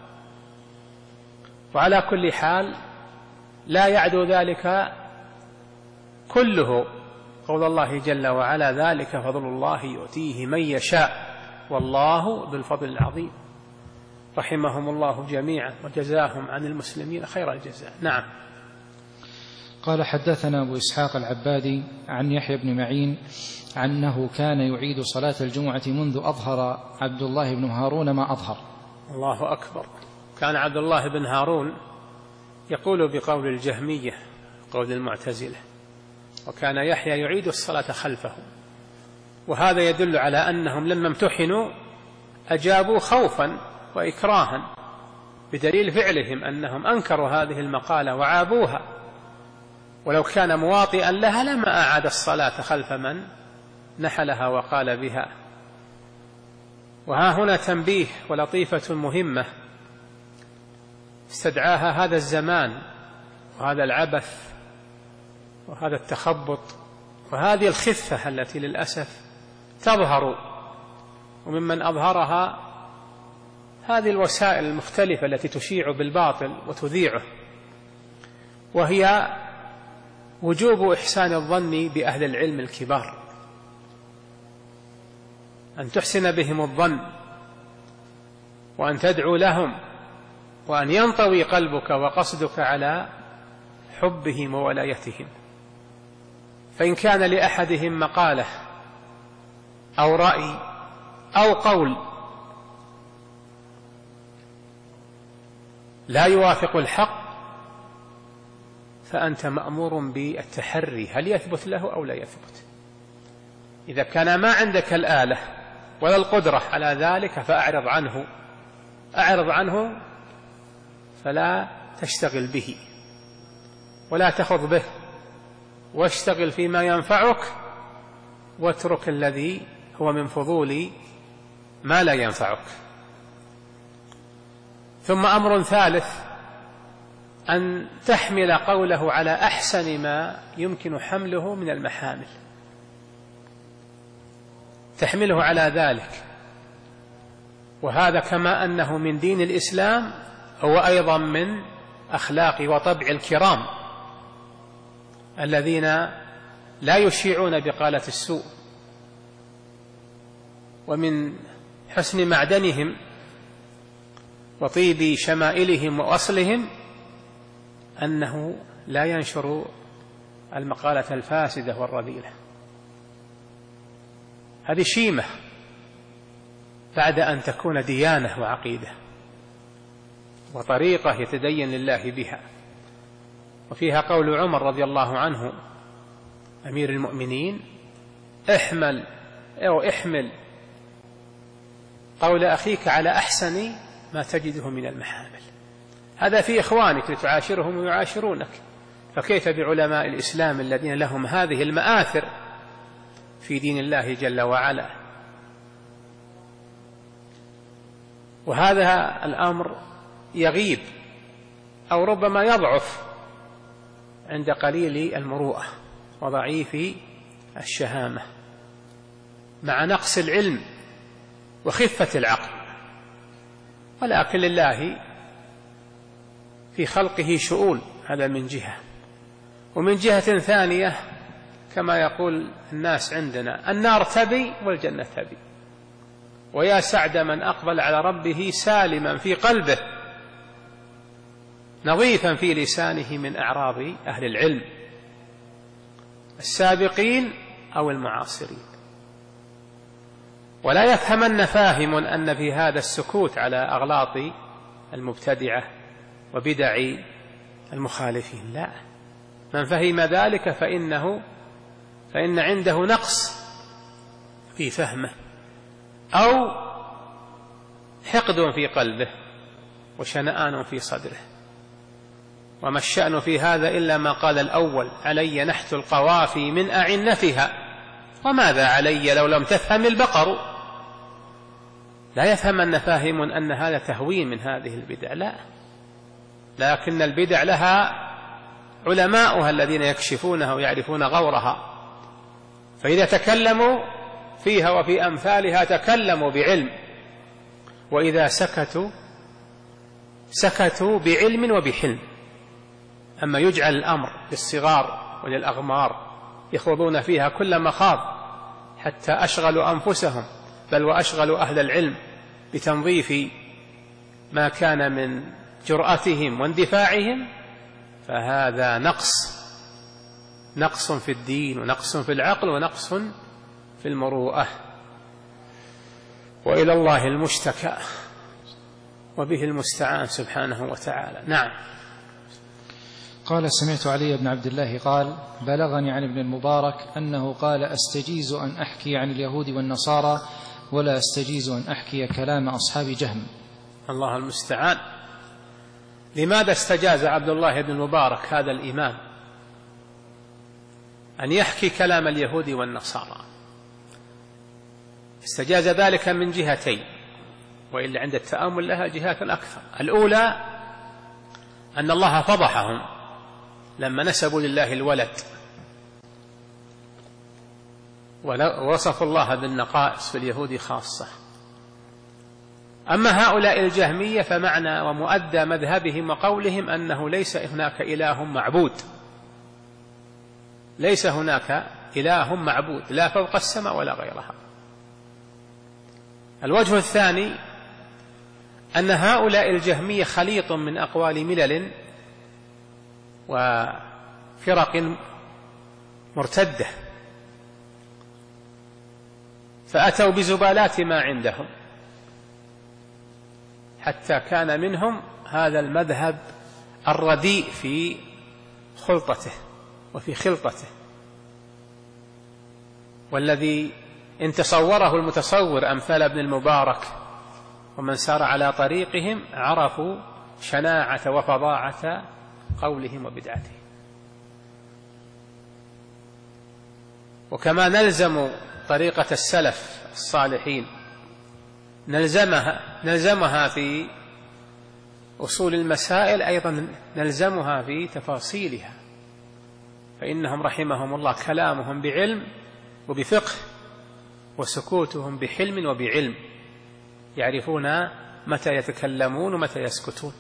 وعلى كل حال لا يعدو ذلك كله قول الله جل وعلا ذلك فضل الله يؤتيه من يشاء والله ذو الفضل العظيم. رحمهم الله جميعا وجزاهم عن المسلمين خير الجزاء. نعم. قال حدثنا أبو إسحاق العبادي عن يحيى بن معين أنه كان يعيد صلاة الجمعة منذ أظهر عبد الله بن هارون ما أظهر. الله أكبر. كان عبد الله بن هارون يقول بقول الجهمية قول المعتزلة، وكان يحيى يعيد الصلاة خلفه، وهذا يدل على أنهم لما امتحنوا أجابوا خوفا وإكراها، بدليل فعلهم أنهم أنكروا هذه المقالة وعابوها، ولو كان مواطئا لها لما أعاد الصلاة خلف من نحلها وقال بها. وها هنا تنبيه ولطيفة مهمة استدعاها هذا الزمان وهذا العبث وهذا التخبط وهذه الخفة التي للأسف تظهر، وممن أظهرها هذه الوسائل المختلفة التي تشيع بالباطل وتذيعه، وهي وجوب إحسان الظن بأهل العلم الكبار، أن تحسن بهم الظن وأن تدعو لهم وأن ينطوي قلبك وقصدك على حبهم وولايتهم. فإن كان لأحدهم مقالة أو رأي أو قول لا يوافق الحق فأنت مأمور بالتحري هل يثبت له أو لا يثبت. إذا كان ما عندك الآلة ولا القدرة على ذلك فأعرض عنه أعرض عنه فلا تشتغل به ولا تخض به، واشتغل فيما ينفعك واترك الذي هو من فضول ما لا ينفعك. ثم أمر ثالث أن تحمل قوله على أحسن ما يمكن حمله من المحامل، تحمله على ذلك، وهذا كما أنه من دين الإسلام هو أيضا من أخلاق وطبع الكرام الذين لا يشيعون بقالة السوء. ومن حسن معدنهم وطيب شمائلهم وأصلهم أنه لا ينشر المقالة الفاسدة والرذيلة. هذه شيمة بعد أن تكون ديانة وعقيدة وطريقة يتدين لله بها. وفيها قول عمر رضي الله عنه أمير المؤمنين: احمل أو احمل قول أخيك على أحسن ما تجده من المحامل. هذا في إخوانك لتعاشرهم ويعاشرونك، فكيف بعلماء الإسلام الذين لهم هذه المآثر في دين الله جل وعلا. وهذا الأمر يغيب أو ربما يضعف عند قليل المروءة وضعيف الشهامة مع نقص العلم وخفة العقل. ولكن لله في خلقه شؤون، هذا من جهة. ومن جهة ثانية كما يقول الناس عندنا: النار تبي والجنة تبي. ويا سعد من أقبل على ربه سالما في قلبه نظيفا في لسانه من أعراض أهل العلم السابقين أو المعاصرين. ولا يفهمن فاهم أن في هذا السكوت على أغلاط المبتدعة وبدع المخالفين، لا، من فهم ذلك فإنه فإن عنده نقص في فهمه أو حقد في قلبه وشنآن في صدره. وما الشأن في هذا إلا ما قال الأول: علي نحت القوافي من أعنفها، وماذا علي لو لم تفهم البقر. لا يفهمن فاهم أن هذا تهوين من هذه البدع، لا، لكن البدع لها علماؤها الذين يكشفونها ويعرفون غورها، فإذا تكلموا فيها وفي أمثالها تكلموا بعلم، وإذا سكتوا سكتوا بعلم وبحلم. أما يجعل الأمر للصغار وللأغمار يخوضون فيها كل مخاض حتى أشغلوا أنفسهم بل وأشغلوا أهل العلم بتنظيف ما كان من جرأتهم واندفاعهم فهذا نقص نقص في الدين ونقص في العقل ونقص في المروءة، وإلى الله المشتكى وبه المستعان سبحانه وتعالى. نعم. قال: سمعت علي بن عبد الله قال: بلغني عن ابن المبارك أنه قال: أستجيز أن أحكي عن اليهود والنصارى ولا أستجيز أن أحكي كلام أصحاب جهم. الله المستعان. لماذا استجاز عبد الله بن المبارك هذا الإمام أن يحكي كلام اليهود والنصارى؟ استجاز ذلك من جهتين، وإلا عند التأمل لها جهات أكثر. الأولى أن الله فضحهم لما نسبوا لله الولد ووصفوا الله بالنقائص في اليهود خاصة. أما هؤلاء الجهمية فمعنى ومؤدى مذهبهم وقولهم أنه ليس هناك إله معبود، ليس هناك إله معبود لا فوق السماء ولا غيرها. الوجه الثاني أن هؤلاء الجهمية خليط من أقوال ملل وفرق مرتدة، فأتوا بزبالات ما عندهم حتى كان منهم هذا المذهب الرديء في خلطته وفي خلطته، والذي إن تصوره المتصور أمثال ابن المبارك ومن سار على طريقهم عرفوا شناعة وفظاعة قولهم وبدعتهم. وكما نلزم طريقة السلف الصالحين نلزمها, نلزمها في أصول المسائل، أيضا نلزمها في تفاصيلها، فإنهم رحمهم الله كلامهم بعلم وبفقه، وسكوتهم بحلم وبعلم، يعرفون متى يتكلمون ومتى يسكتون.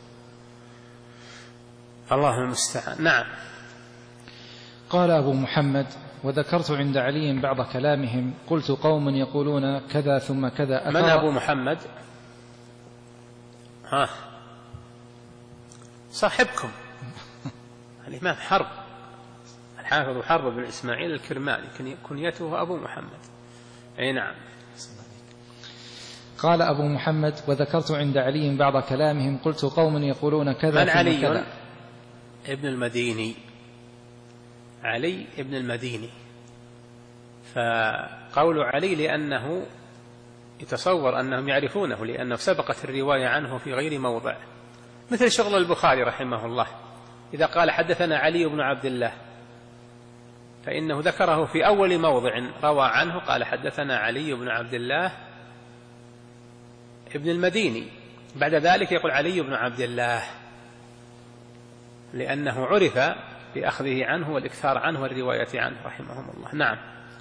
الله المستعان. نعم. قال أبو محمد: وذكرت عند علي بعض كلامهم قلت: قوم يقولون كذا ثم كذا. من أبو محمد؟ ها صاحبكم الإمام حرب، الحافظ حرب بن إسماعيل الكرماني كنيته أبو محمد. أي نعم. قال أبو محمد: وذكرت عند علي بعض كلامهم قلت: قوم يقولون كذا. من علي؟ ابن المديني، علي ابن المديني. فقول علي لأنه يتصور أنهم يعرفونه، لأنه سبقت الرواية عنه في غير موضع، مثل شغل البخاري رحمه الله إذا قال حدثنا علي بن عبد الله فإنه ذكره في أول موضع روى عنه قال حدثنا علي بن عبد الله ابن المديني، بعد ذلك يقول علي بن عبد الله، لأنه عرف بأخذه عنه والإكثار عنه والرواية عنه رحمهم الله. نعم.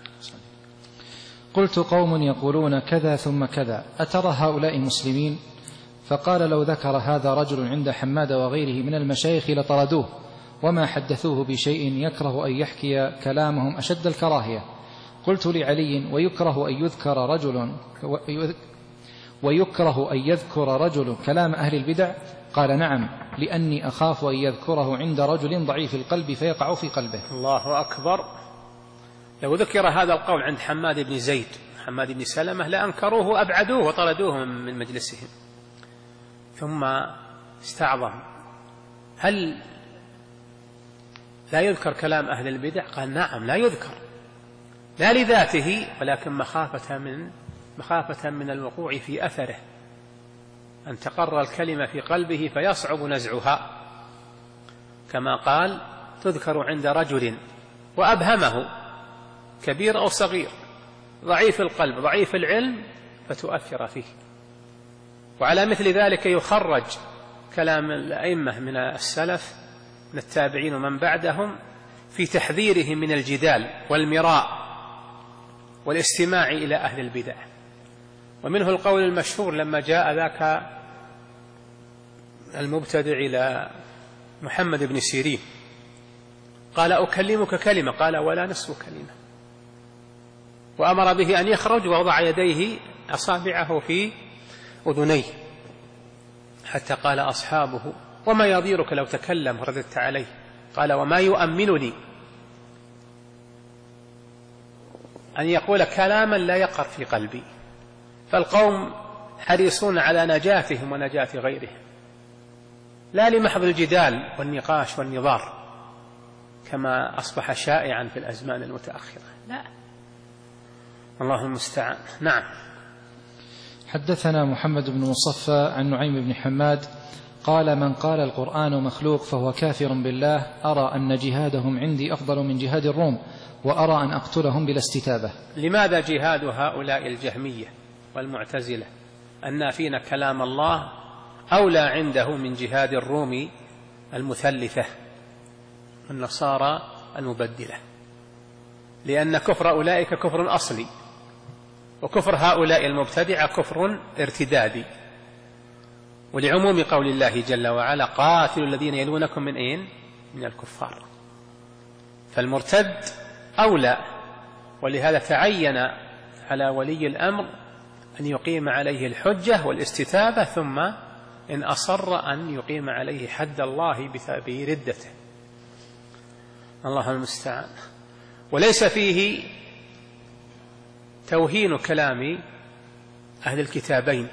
قلت: قوم يقولون كذا ثم كذا، أترى هؤلاء مسلمين؟ فقال: لو ذكر هذا رجل عند حماد وغيره من المشايخ لطردوه، وما حدثوه بشيء يكره أن يحكي كلامهم أشد الكراهية. قلت لعلي: ويكره أن يذكر رجل ويكره أن يذكر رجل كلام أهل البدع؟ قال: نعم، لأني أخاف أن يذكره عند رجل ضعيف القلب فيقع في قلبه. الله أكبر. لو ذكر هذا القول عند حماد بن زيد حماد بن سلمة لأنكروه وأبعدوه وطردوه من مجلسهم، ثم استعظم هل لا يذكر كلام أهل البدع؟ قال: نعم، لا يذكر، لا لذاته ولكن مخافة من مخافة من الوقوع في أثره، أن تقر الكلمة في قلبه فيصعب نزعها، كما قال: تذكر عند رجل وأبهمه كبير أو صغير، ضعيف القلب ضعيف العلم، فتؤثر فيه. وعلى مثل ذلك يخرج كلام الأئمة من السلف من التابعين ومن بعدهم في تحذيرهم من الجدال والمراء والاستماع إلى أهل البدع. ومنه القول المشهور لما جاء ذاك المبتدع إلى محمد بن سيرين قال: أكلمك كلمة، قال: ولا نصف كلمة، وأمر به أن يخرج ووضع يديه أصابعه في أذنيه حتى قال أصحابه: وما يضيرك لو تكلم؟ رددت عليه. قال: وما يؤمنني أن يقول كلاما لا يقر في قلبي. فالقوم حريصون على نجاتهم ونجاة غيرهم، لا لمحض الجدال والنقاش والنظار كما أصبح شائعا في الأزمان المتأخرة، لا، الله المستعان. نعم. حدثنا محمد بن مصفى عن نعيم بن حماد قال: من قال القرآن مخلوق فهو كافر بالله. أرى أن جهادهم عندي أفضل من جهاد الروم، وأرى أن أقتلهم بلا استتابة. لماذا جهاد هؤلاء الجهمية والمعتزلة النافين كلام الله أولى عنده من جهاد الروم المثلثة والنصارى المبدلة؟ لأن كفر أولئك كفر أصلي، وكفر هؤلاء المبتدعة كفر ارتدادي. ولعموم قول الله جل وعلا: قاتلوا الذين يلونكم من أين؟ من الكفار. فالمرتد أولى، ولهذا تعين على ولي الأمر أن يقيم عليه الحجة والاستتابة، ثم إن أصر أن يقيم عليه حد الله بردته. الله المستعان. وليس فيه توهين كلام أهل الكتابين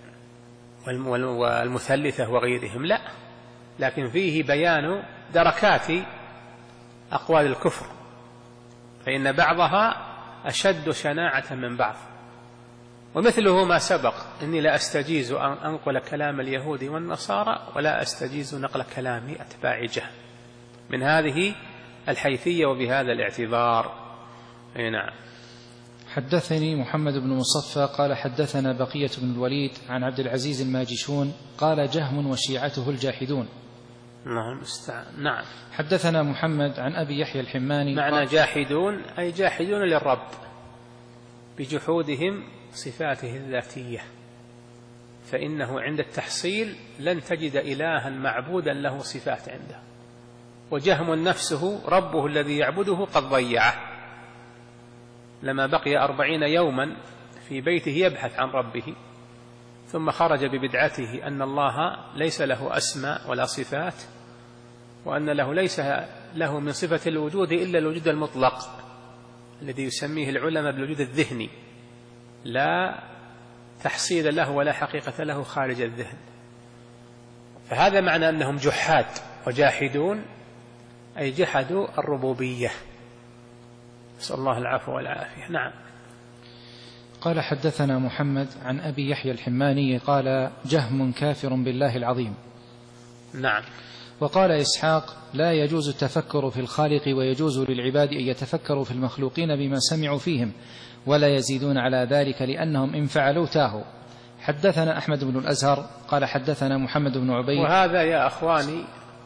والمثلثة وغيرهم، لا، لكن فيه بيان دركات أقوال الكفر، فإن بعضها أشد شناعة من بعض. ومثله ما سبق: إني لا أستجيز أن أنقل كلام اليهود والنصارى ولا أستجيز نقل كلام أتباع جهم، من هذه الحيثية وبهذا الاعتبار. نعم. حدثني محمد بن مصفى قال: حدثنا بقية بن الوليد عن عبد العزيز الماجشون قال: جهم وشيعته الجاحدون. الله المستعان. نعم. حدثنا محمد عن أبي يحيى الحماني. معنى جاحدون أي جاحدون للرب بجحودهم صفاته الذاتية، فإنه عند التحصيل لن تجد إلها معبودا له صفات عنده، وجهم نفسه ربه الذي يعبده قد ضيعه، لما بقي أربعين يوما في بيته يبحث عن ربه، ثم خرج ببدعته أن الله ليس له أسماء ولا صفات، وأن له ليس له من صفة الوجود إلا الوجود المطلق الذي يسميه العلماء بالوجود الذهني، لا تحصيل له ولا حقيقة له خارج الذهن. فهذا معنى أنهم جحاد وجاحدون، أي جحدوا الربوبية، نسأل الله العفو والعافية. نعم. قال: حدثنا محمد عن أبي يحيى الحماني قال: جهم كافر بالله العظيم. نعم. وقال إسحاق: لا يجوز التفكر في الخالق، ويجوز للعباد أن يتفكروا في المخلوقين بما سمعوا فيهم، ولا يزيدون على ذلك، لأنهم إن فعلوا تاهوا. حدثنا أحمد بن الأزهر قال: حدثنا محمد بن عبيد. وهذا يا أخواني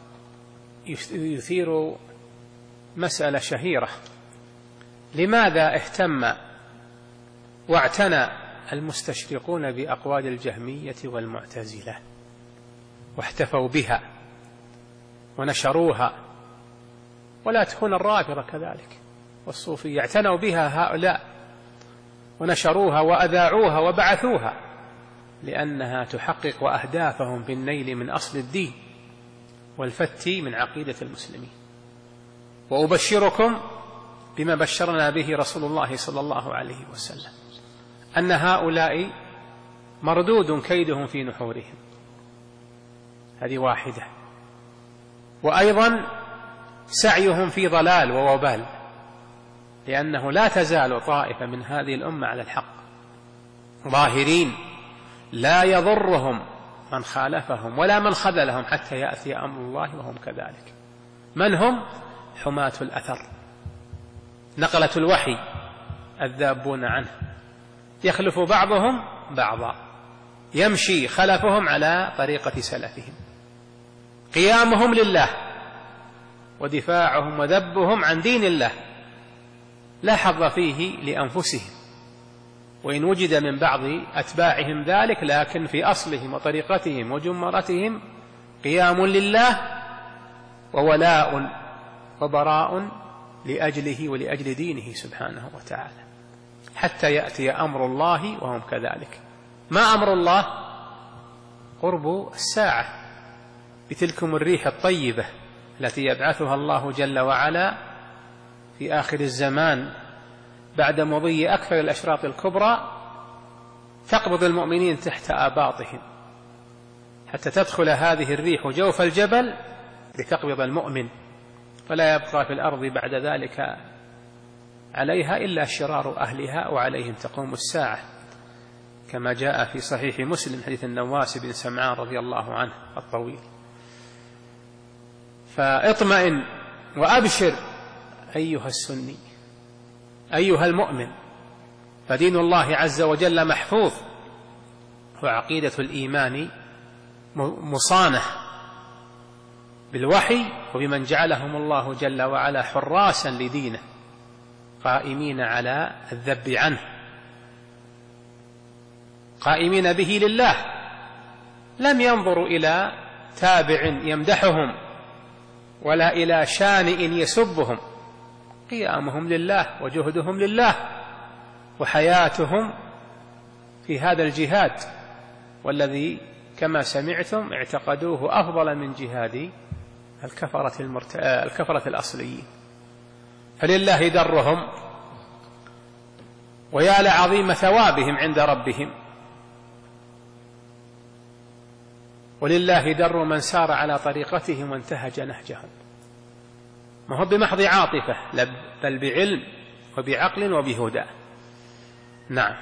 يثير مسألة شهيرة: لماذا اهتم واعتنى المستشرقون بأقوال الجهمية والمعتزلة واحتفوا بها ونشروها، ولا تكون الرافضة كذلك والصوفية اعتنوا بها هؤلاء ونشروها وأذاعوها وبعثوها، لأنها تحقق أهدافهم بالنيل من أصل الدين والفت من عقيدة المسلمين. وأبشركم بما بشرنا به رسول الله صلى الله عليه وسلم، أن هؤلاء مردود كيدهم في نحورهم، هذه واحدة. وأيضا سعيهم في ضلال ووبال، لأنه لا تزال طائفة من هذه الأمة على الحق ظاهرين، لا يضرهم من خالفهم ولا من خذلهم حتى يأتي أمر الله وهم كذلك. من هم؟ حماة الأثر، نقلة الوحي الذابون عنه، يخلف بعضهم بعضا، يمشي خلفهم على طريقة سلفهم، قيامهم لله ودفاعهم وذبهم عن دين الله لا حظ فيه لأنفسهم، وإن وجد من بعض أتباعهم ذلك، لكن في أصلهم وطريقتهم وجمرتهم قيام لله وولاء وبراء لأجله ولأجل دينه سبحانه وتعالى، حتى يأتي أمر الله وهم كذلك. ما أمر الله؟ قرب الساعة بتلكم الريح الطيبة التي يبعثها الله جل وعلا في آخر الزمان بعد مضي أكثر الأشراط الكبرى، تقبض المؤمنين تحت آباطهم حتى تدخل هذه الريح جوف الجبل لتقبض المؤمن، فلا يبقى في الأرض بعد ذلك عليها إلا شرار أهلها وعليهم تقوم الساعة، كما جاء في صحيح مسلم حديث النواس بن سمعان رضي الله عنه الطويل. فاطمئن وأبشر أيها السني أيها المؤمن، فدين الله عز وجل محفوظ، وعقيدة الإيمان مصانة بالوحي وبمن جعلهم الله جل وعلا حراسا لدينه قائمين على الذب عنه، قائمين به لله، لم ينظروا إلى تابع يمدحهم ولا إلى شانئ يسبهم، قيامهم لله وجهدهم لله وحياتهم في هذا الجهاد، والذي كما سمعتم اعتقدوه أفضل من جهاد الكفرة, المرت... الكفرة الأصليين. فلله درهم ويا لعظيم ثوابهم عند ربهم، ولله در من سار على طريقتهم وانتهج نهجهم، ما هو بمحض عاطفة بل بعلم وبعقل وبهدى. نعم.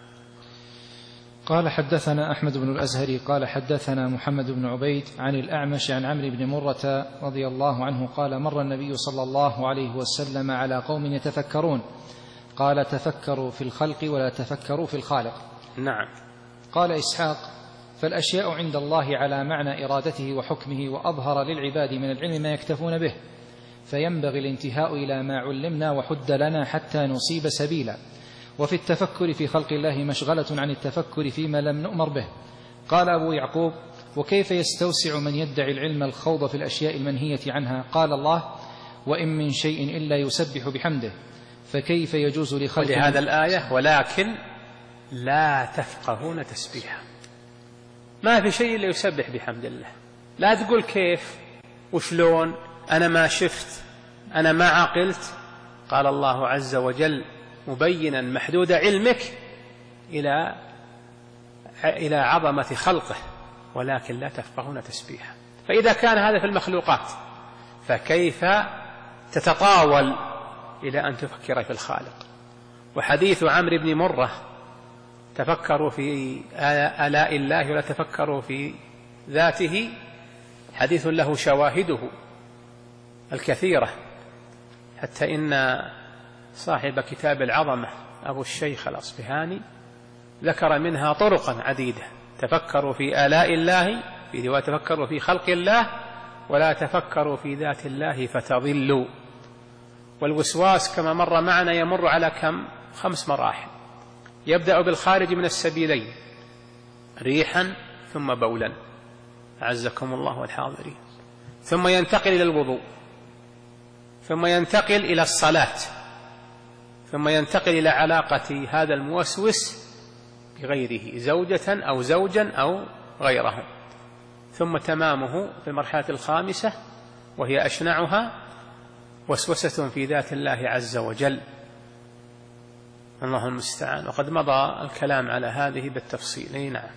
قال حدثنا أحمد بن الأزهري قال حدثنا محمد بن عبيد عن الأعمش عن عمرو بن مرة رضي الله عنه قال مر النبي صلى الله عليه وسلم على قوم يتفكرون، قال تفكروا في الخلق ولا تفكروا في الخالق. نعم. قال إسحاق فالأشياء عند الله على معنى إرادته وحكمه، وأظهر للعباد من العلم ما يكتفون به، فينبغي الانتهاء إلى ما علمنا وحد لنا حتى نصيب سبيلا. وفي التفكر في خلق الله مشغلة عن التفكر فيما لم نؤمر به. قال أبو يعقوب وكيف يستوسع من يدعي العلم الخوض في الأشياء المنهية عنها؟ قال الله وإن من شيء إلا يسبح بحمده، فكيف يجوز لخلق هذا الآية ولكن لا تفقهون تسبيحا، ما في شيء إلا يسبح بحمد الله، لا تقول كيف وشلون أنا ما شفت أنا ما عقلت. قال الله عز وجل مبينا محدود علمك إلى إلى عظمة خلقه، ولكن لا تفقهون تسبيحا. فإذا كان هذا في المخلوقات فكيف تتطاول إلى أن تفكر في الخالق؟ وحديث عمرو بن مرة تفكروا في آلاء الله ولا تفكروا في ذاته حديث له شواهده الكثيرة، حتى إن صاحب كتاب العظمة أبو الشيخ الأصبهاني ذكر منها طرقا عديدة. تفكروا في آلاء الله، في رواية تفكروا في خلق الله ولا تفكروا في ذات الله فتضلوا. والوسواس كما مر معنا يمر على كم خمس مراحل، يبدأ بالخارج من السبيلين ريحا ثم بولا أعزكم الله والحاضرين، ثم ينتقل إلى الوضوء، ثم ينتقل إلى الصلاة، ثم ينتقل إلى علاقة هذا الموسوس بغيره زوجة أو زوجا أو غيره، ثم تمامه في المرحلة الخامسة وهي أشنعها وسوسة في ذات الله عز وجل. الله المستعان. وقد مضى الكلام على هذه بالتفصيل. نعم.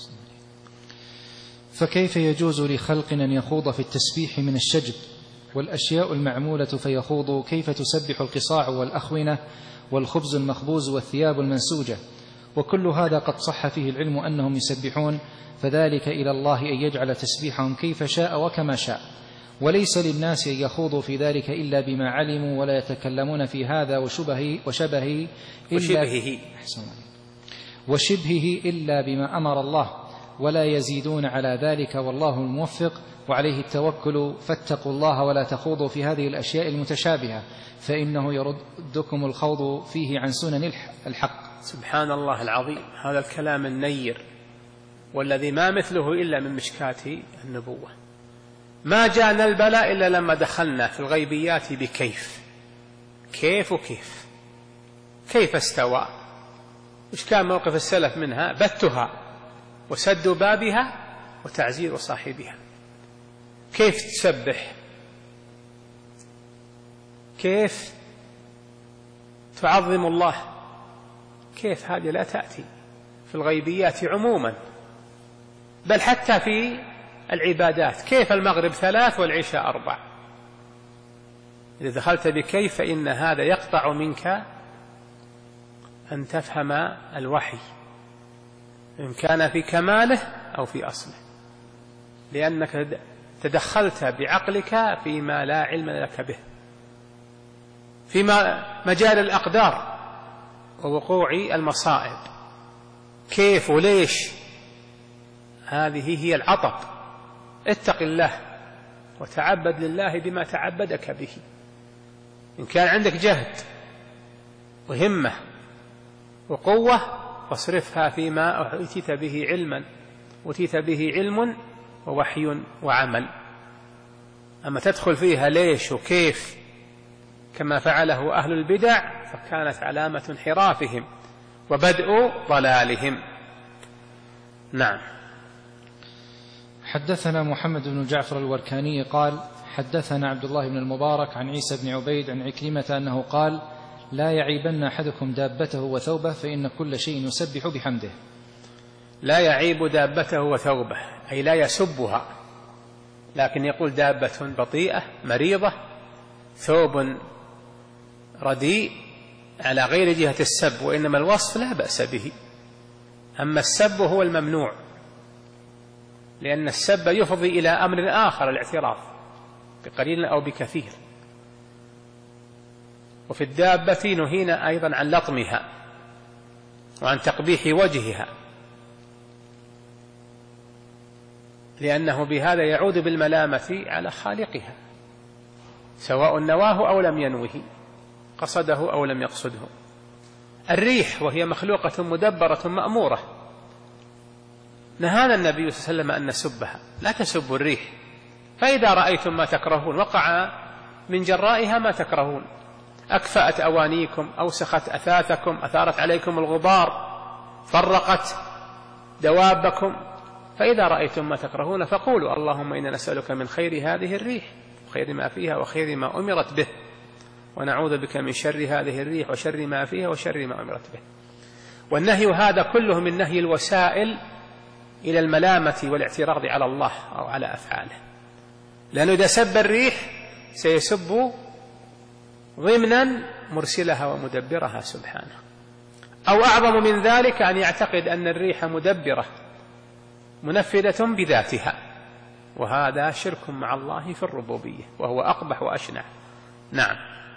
فكيف يجوز لخلق أن يخوض في التسبيح من الشجب والأشياء المعمولة فيخوض؟ كيف تسبح القصاع والأخونة والخبز المخبوز والثياب المنسوجة؟ وكل هذا قد صح فيه العلم أنهم يسبحون، فذلك إلى الله أن يجعل تسبيحهم كيف شاء وكما شاء، وليس للناس أن يخوضوا في ذلك إلا بما علموا، ولا يتكلمون في هذا وشبهه وشبهه إلا, وشبهه وشبهه إلا بما أمر الله، ولا يزيدون على ذلك، والله الموفق وعليه التوكل. فاتقوا الله ولا تخوضوا في هذه الأشياء المتشابهة، فإنه يردكم الخوض فيه عن سنن الحق. سبحان الله العظيم، هذا الكلام النير والذي ما مثله إلا من مشكاة النبوة. ما جاءنا البلاء إلا لما دخلنا في الغيبيات بكيف كيف وكيف كيف استوى، وش كان موقف السلف منها؟ بتها وسدوا بابها وتعزير صاحبها. كيف تسبح؟ كيف تعظم الله؟ كيف؟ هذه لا تأتي في الغيبيات عموما، بل حتى في العبادات. كيف المغرب ثلاث والعشاء أربع؟ إذا دخلت بكيف فإن هذا يقطع منك أن تفهم الوحي، إن كان في كماله أو في أصله، لأنك تدخلت بعقلك فيما لا علم لك به، فيما مجال الأقدار ووقوع المصائب. كيف وليش؟ هذه هي العطب. اتق الله وتعبد لله بما تعبدك به. إن كان عندك جهد وهمة وقوة فاصرفها فيما أتيت به علما أتيت به علم ووحي وعمل. أما تدخل فيها ليش وكيف كما فعله أهل البدع فكانت علامة انحرافهم وبدء ضلالهم. نعم. حدثنا محمد بن جعفر الوركاني قال حدثنا عبد الله بن المبارك عن عيسى بن عبيد عن عكرمة أنه قال لا يعيبن أحدكم دابته وثوبه فإن كل شيء يسبح بحمده. لا يعيب دابته وثوبه أي لا يسبها، لكن يقول دابة بطيئة مريضة، ثوب رديء، على غير جهة السب، وإنما الوصف لا بأس به. أما السب هو الممنوع، لأن السب يفضي إلى أمر آخر، الاعتراض بقليل أو بكثير. وفي الدابة نهينا أيضا عن لطمها وعن تقبيح وجهها، لأنه بهذا يعود بالملامة على خالقها، سواء نواه أو لم ينوه، قصده أو لم يقصده. الريح وهي مخلوقة مدبرة مأمورة، نهانا النبي صلى الله عليه وسلم أن نسبها، لا تسبوا الريح. فإذا رأيتم ما تكرهون، وقع من جرائها ما تكرهون، أكفأت أوانيكم، أوسخت أثاثكم، أثارت عليكم الغبار، فرقت دوابكم، فإذا رأيتم ما تكرهون فقولوا اللهم إنا نسألك من خير هذه الريح وخير ما فيها وخير ما أمرت به، ونعوذ بك من شر هذه الريح وشر ما فيها وشر ما أمرت به. والنهي هذا كله من نهي الوسائل إلى الملامة والاعتراض على الله أو على أفعاله، لأنه إذا سب الريح سيسب ضمنا مرسلها ومدبرها سبحانه. أو أعظم من ذلك أن يعتقد أن الريح مدبرة منفذة بذاتها، وهذا شرك مع الله في الربوبية، وهو أقبح وأشنع. نعم.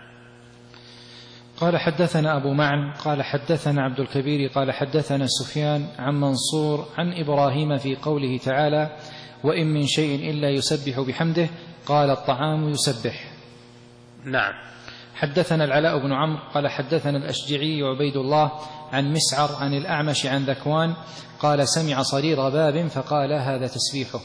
قال حدثنا أبو معن قال حدثنا عبد الكبير قال حدثنا سفيان عن منصور عن إبراهيم في قوله تعالى وإن من شيء إلا يسبح بحمده قال الطعام يسبح. نعم. حدثنا العلاء بن عمرو قال حدثنا الأشجعي عبيد الله عن مسعر عن الأعمش عن ذكوان قال سمع صرير باب فقال هذا تسبيحه.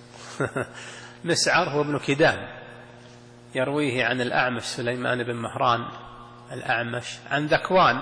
مسعر هو ابن كدام، يرويه عن الأعمش سليمان بن مهران الأعمش عن ذكوان،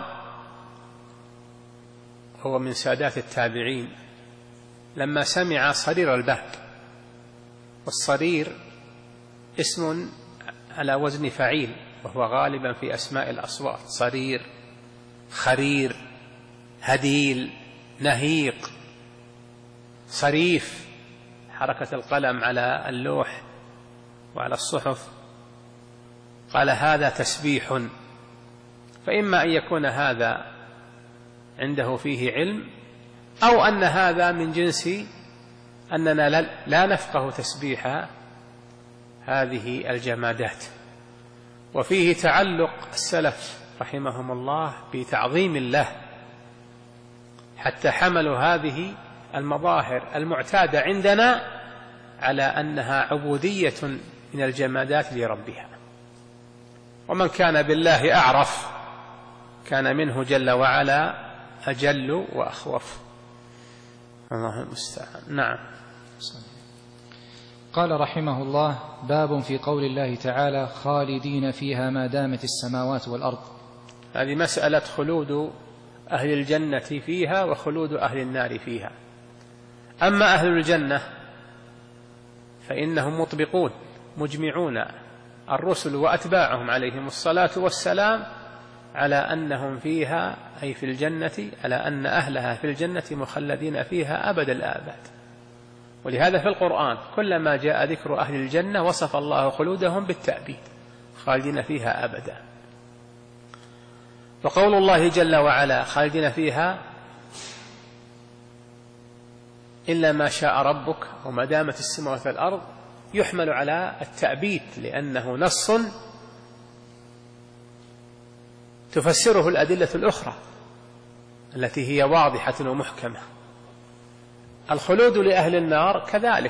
هو من سادات التابعين، لما سمع صرير الباب، والصرير اسم على وزن فعيل، وهو غالبا في أسماء الأصوات، صرير، خرير، هديل، نهيق، صريف، حركة القلم على اللوح وعلى الصحف. قال هذا تسبيح، فإما أن يكون هذا عنده فيه علم، أو أن هذا من جنس أننا لا نفقه تسبيح هذه الجمادات. وفيه تعلق السلف رحمهم الله بتعظيم الله، حتى حملوا هذه المظاهر المعتادة عندنا على أنها عبودية من الجمادات لربها. ومن كان بالله أعرف كان منه جل وعلا أجل وأخوف. الله المستعان. نعم. قال رحمه الله باب في قول الله تعالى خالدين فيها ما دامت السماوات والأرض. هذه مسألة خلود أهل الجنة فيها وخلود أهل النار فيها. أما أهل الجنة فإنهم مطبقون مجمعون الرسل وأتباعهم عليهم الصلاة والسلام على أنهم فيها أي في الجنة، على أن أهلها في الجنة مخلدين فيها أبد الآباد. ولهذا في القرآن كلما جاء ذكر أهل الجنة وصف الله خلودهم بالتأبيد خالدين فيها أبدا. وقول الله جل وعلا خالدين فيها إلا ما شاء ربك وما دامت السماوات والأرض يحمل على التأبيد، لأنه نص تفسره الأدلة الأخرى التي هي واضحة ومحكمة. الخلود لأهل النار كذلك،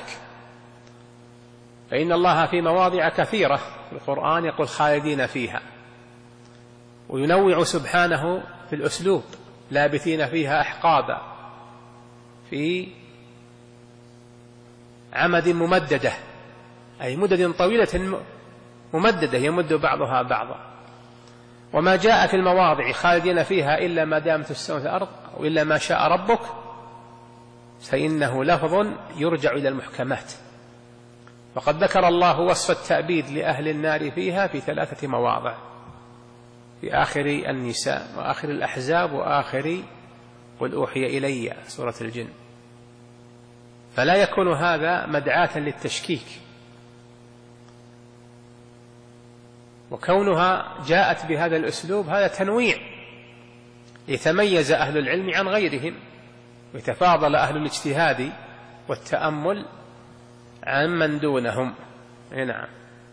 فإن الله في مواضع كثيرة في القرآن يقول خالدين فيها، وينوع سبحانه في الأسلوب لابثين فيها أحقابا في عمد ممددة، أي مدد طويلة ممددة يمد بعضها بعضا. وما جاء في المواضع خالدين فيها إلا ما دامت السماوات والأرض أو إلا ما شاء ربك فإنه لفظ يرجع إلى المحكمات. وقد ذكر الله وصف التأبيد لأهل النار فيها في ثلاثة مواضع، في آخر النساء وآخر الأحزاب وآخر قل أوحي إلي سورة الجن. فلا يكون هذا مدعاة للتشكيك، وكونها جاءت بهذا الأسلوب هذا تنويع يتميز أهل العلم عن غيرهم ويتفاضل أهل الاجتهاد والتأمل عن من دونهم. نعم.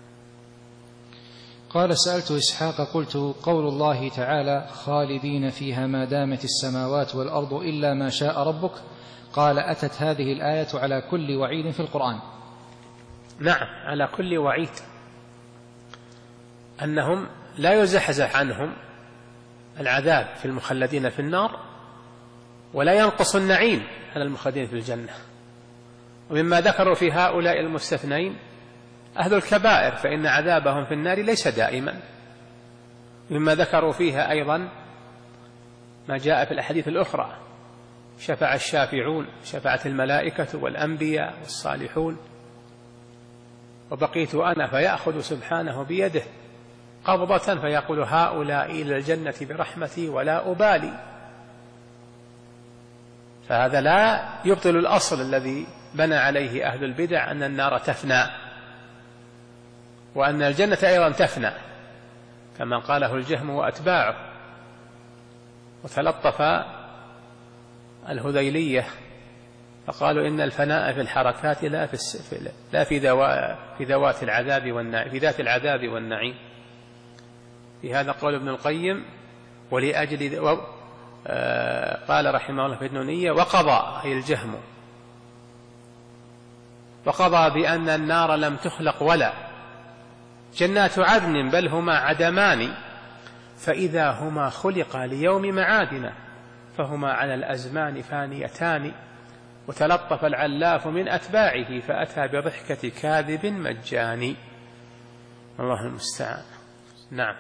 قال سألت إسحاق قلت قول الله تعالى خالدين فيها ما دامت السماوات والأرض إلا ما شاء ربك، قال أتت هذه الآية على كل وعيد في القرآن؟ نعم، على كل وعيد، أنهم لا يزحزح عنهم العذاب في المخلدين في النار ولا ينقص النعيم على المخلدين في الجنة. ومما ذكروا في هؤلاء المستثنين أهل الكبائر فإن عذابهم في النار ليس دائما. مما ذكروا فيها أيضا ما جاء في الأحاديث الأخرى شفع الشافعون، شفعت الملائكة والأنبياء والصالحون، وبقيت أنا فيأخذ سبحانه بيده قبضة فيقول هؤلاء إلى الجنة برحمتي ولا أبالي. فهذا لا يبطل الأصل الذي بنى عليه أهل البدع أن النار تفنى وأن الجنة أيضا تفنى كما قاله الجهم وأتباعه. وتلطف الهذيلية فقالوا إن الفناء في الحركات لا في, لا في, ذوا في ذوات العذاب والنعيم، في ذات العذاب والنعيم. في هذا قول ابن القيم ولأجل و... آه قال رحمه الله في النونية وقضى أي الجهم وقضى بأن النار لم تخلق ولا جنات عدن بل هما عدمان، فإذا هما خلقا ليوم معادنا فهما على الأزمان فانيتان. وتلطف العلاف من أتباعه فأتى بضحكة كاذب مجاني. الله المستعان. نعم.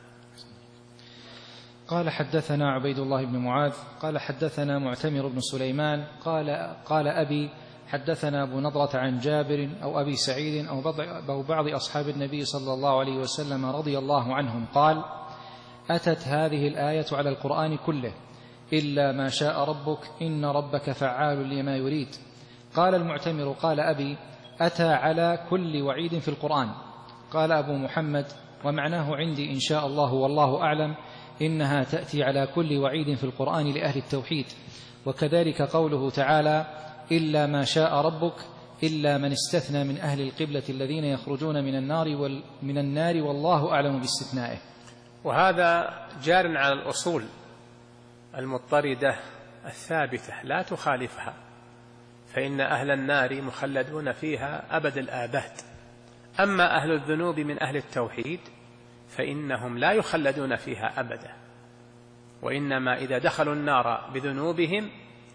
قال حدثنا عبيد الله بن معاذ قال حدثنا معتمر بن سليمان قال قال أبي حدثنا أبو نضرة عن جابر أو أبي سعيد أو بعض أصحاب النبي صلى الله عليه وسلم رضي الله عنهم قال أتت هذه الآية على القرآن كله إلا ما شاء ربك إن ربك فعال لما يريد. قال المعتمر قال أبي أتى على كل وعيد في القرآن. قال أبو محمد ومعناه عندي إن شاء الله والله أعلم إنها تأتي على كل وعيد في القرآن لأهل التوحيد، وكذلك قوله تعالى إلا ما شاء ربك إلا من استثنى من أهل القبلة الذين يخرجون من النار, وال من النار والله أعلم باستثنائه. وهذا جار على الأصول المضطردة الثابتة لا تخالفها، فإن أهل النار مخلدون فيها أبد الآباد. أما أهل الذنوب من أهل التوحيد فإنهم لا يخلدون فيها أبدا، وإنما إذا دخلوا النار بذنوبهم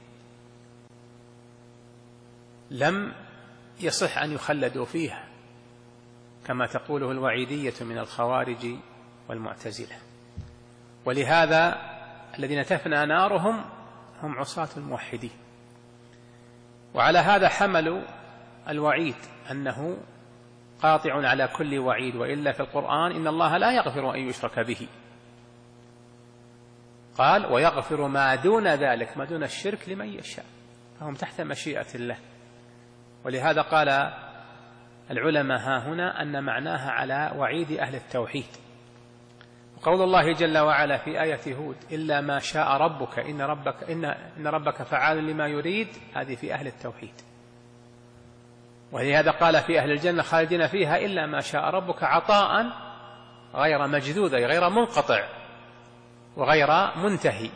لم يصح أن يخلدوا فيها كما تقوله الوعيدية من الخوارج والمعتزلة. ولهذا الذين تفنى نارهم هم عصاة الموحدين. وعلى هذا حملوا الوعيد أنه قاطع على كل وعيد، وإلا في القرآن إن الله لا يغفر أن يشرك به، قال ويغفر ما دون ذلك، ما دون الشرك، لمن يشاء، فهم تحت مشيئة الله. ولهذا قال العلماء ها هنا أن معناها على وعيد أهل التوحيد. وقول الله جل وعلا في آية هود إلا ما شاء ربك إن ربك, إن إن ربك فعال لما يريد، هذه في أهل التوحيد. ولهذا قال في أهل الجنة خالدين فيها إلا ما شاء ربك عطاء غير مجذوذ، غير منقطع وغير منتهي،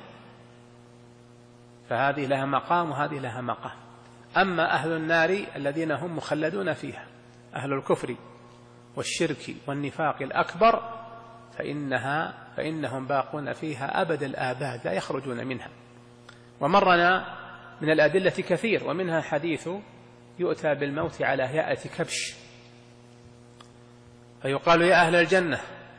فهذه لها مقام وهذه لها مقام. أما أهل النار الذين هم مخلدون فيها، أهل الكفر والشرك والنفاق الأكبر، فإنها فإنهم باقون فيها أبد الآباد لا يخرجون منها. ومرنا من الأدلة كثير، ومنها حديث يؤتى بالموت على هيئة كبش فيقال يا أهل الجنة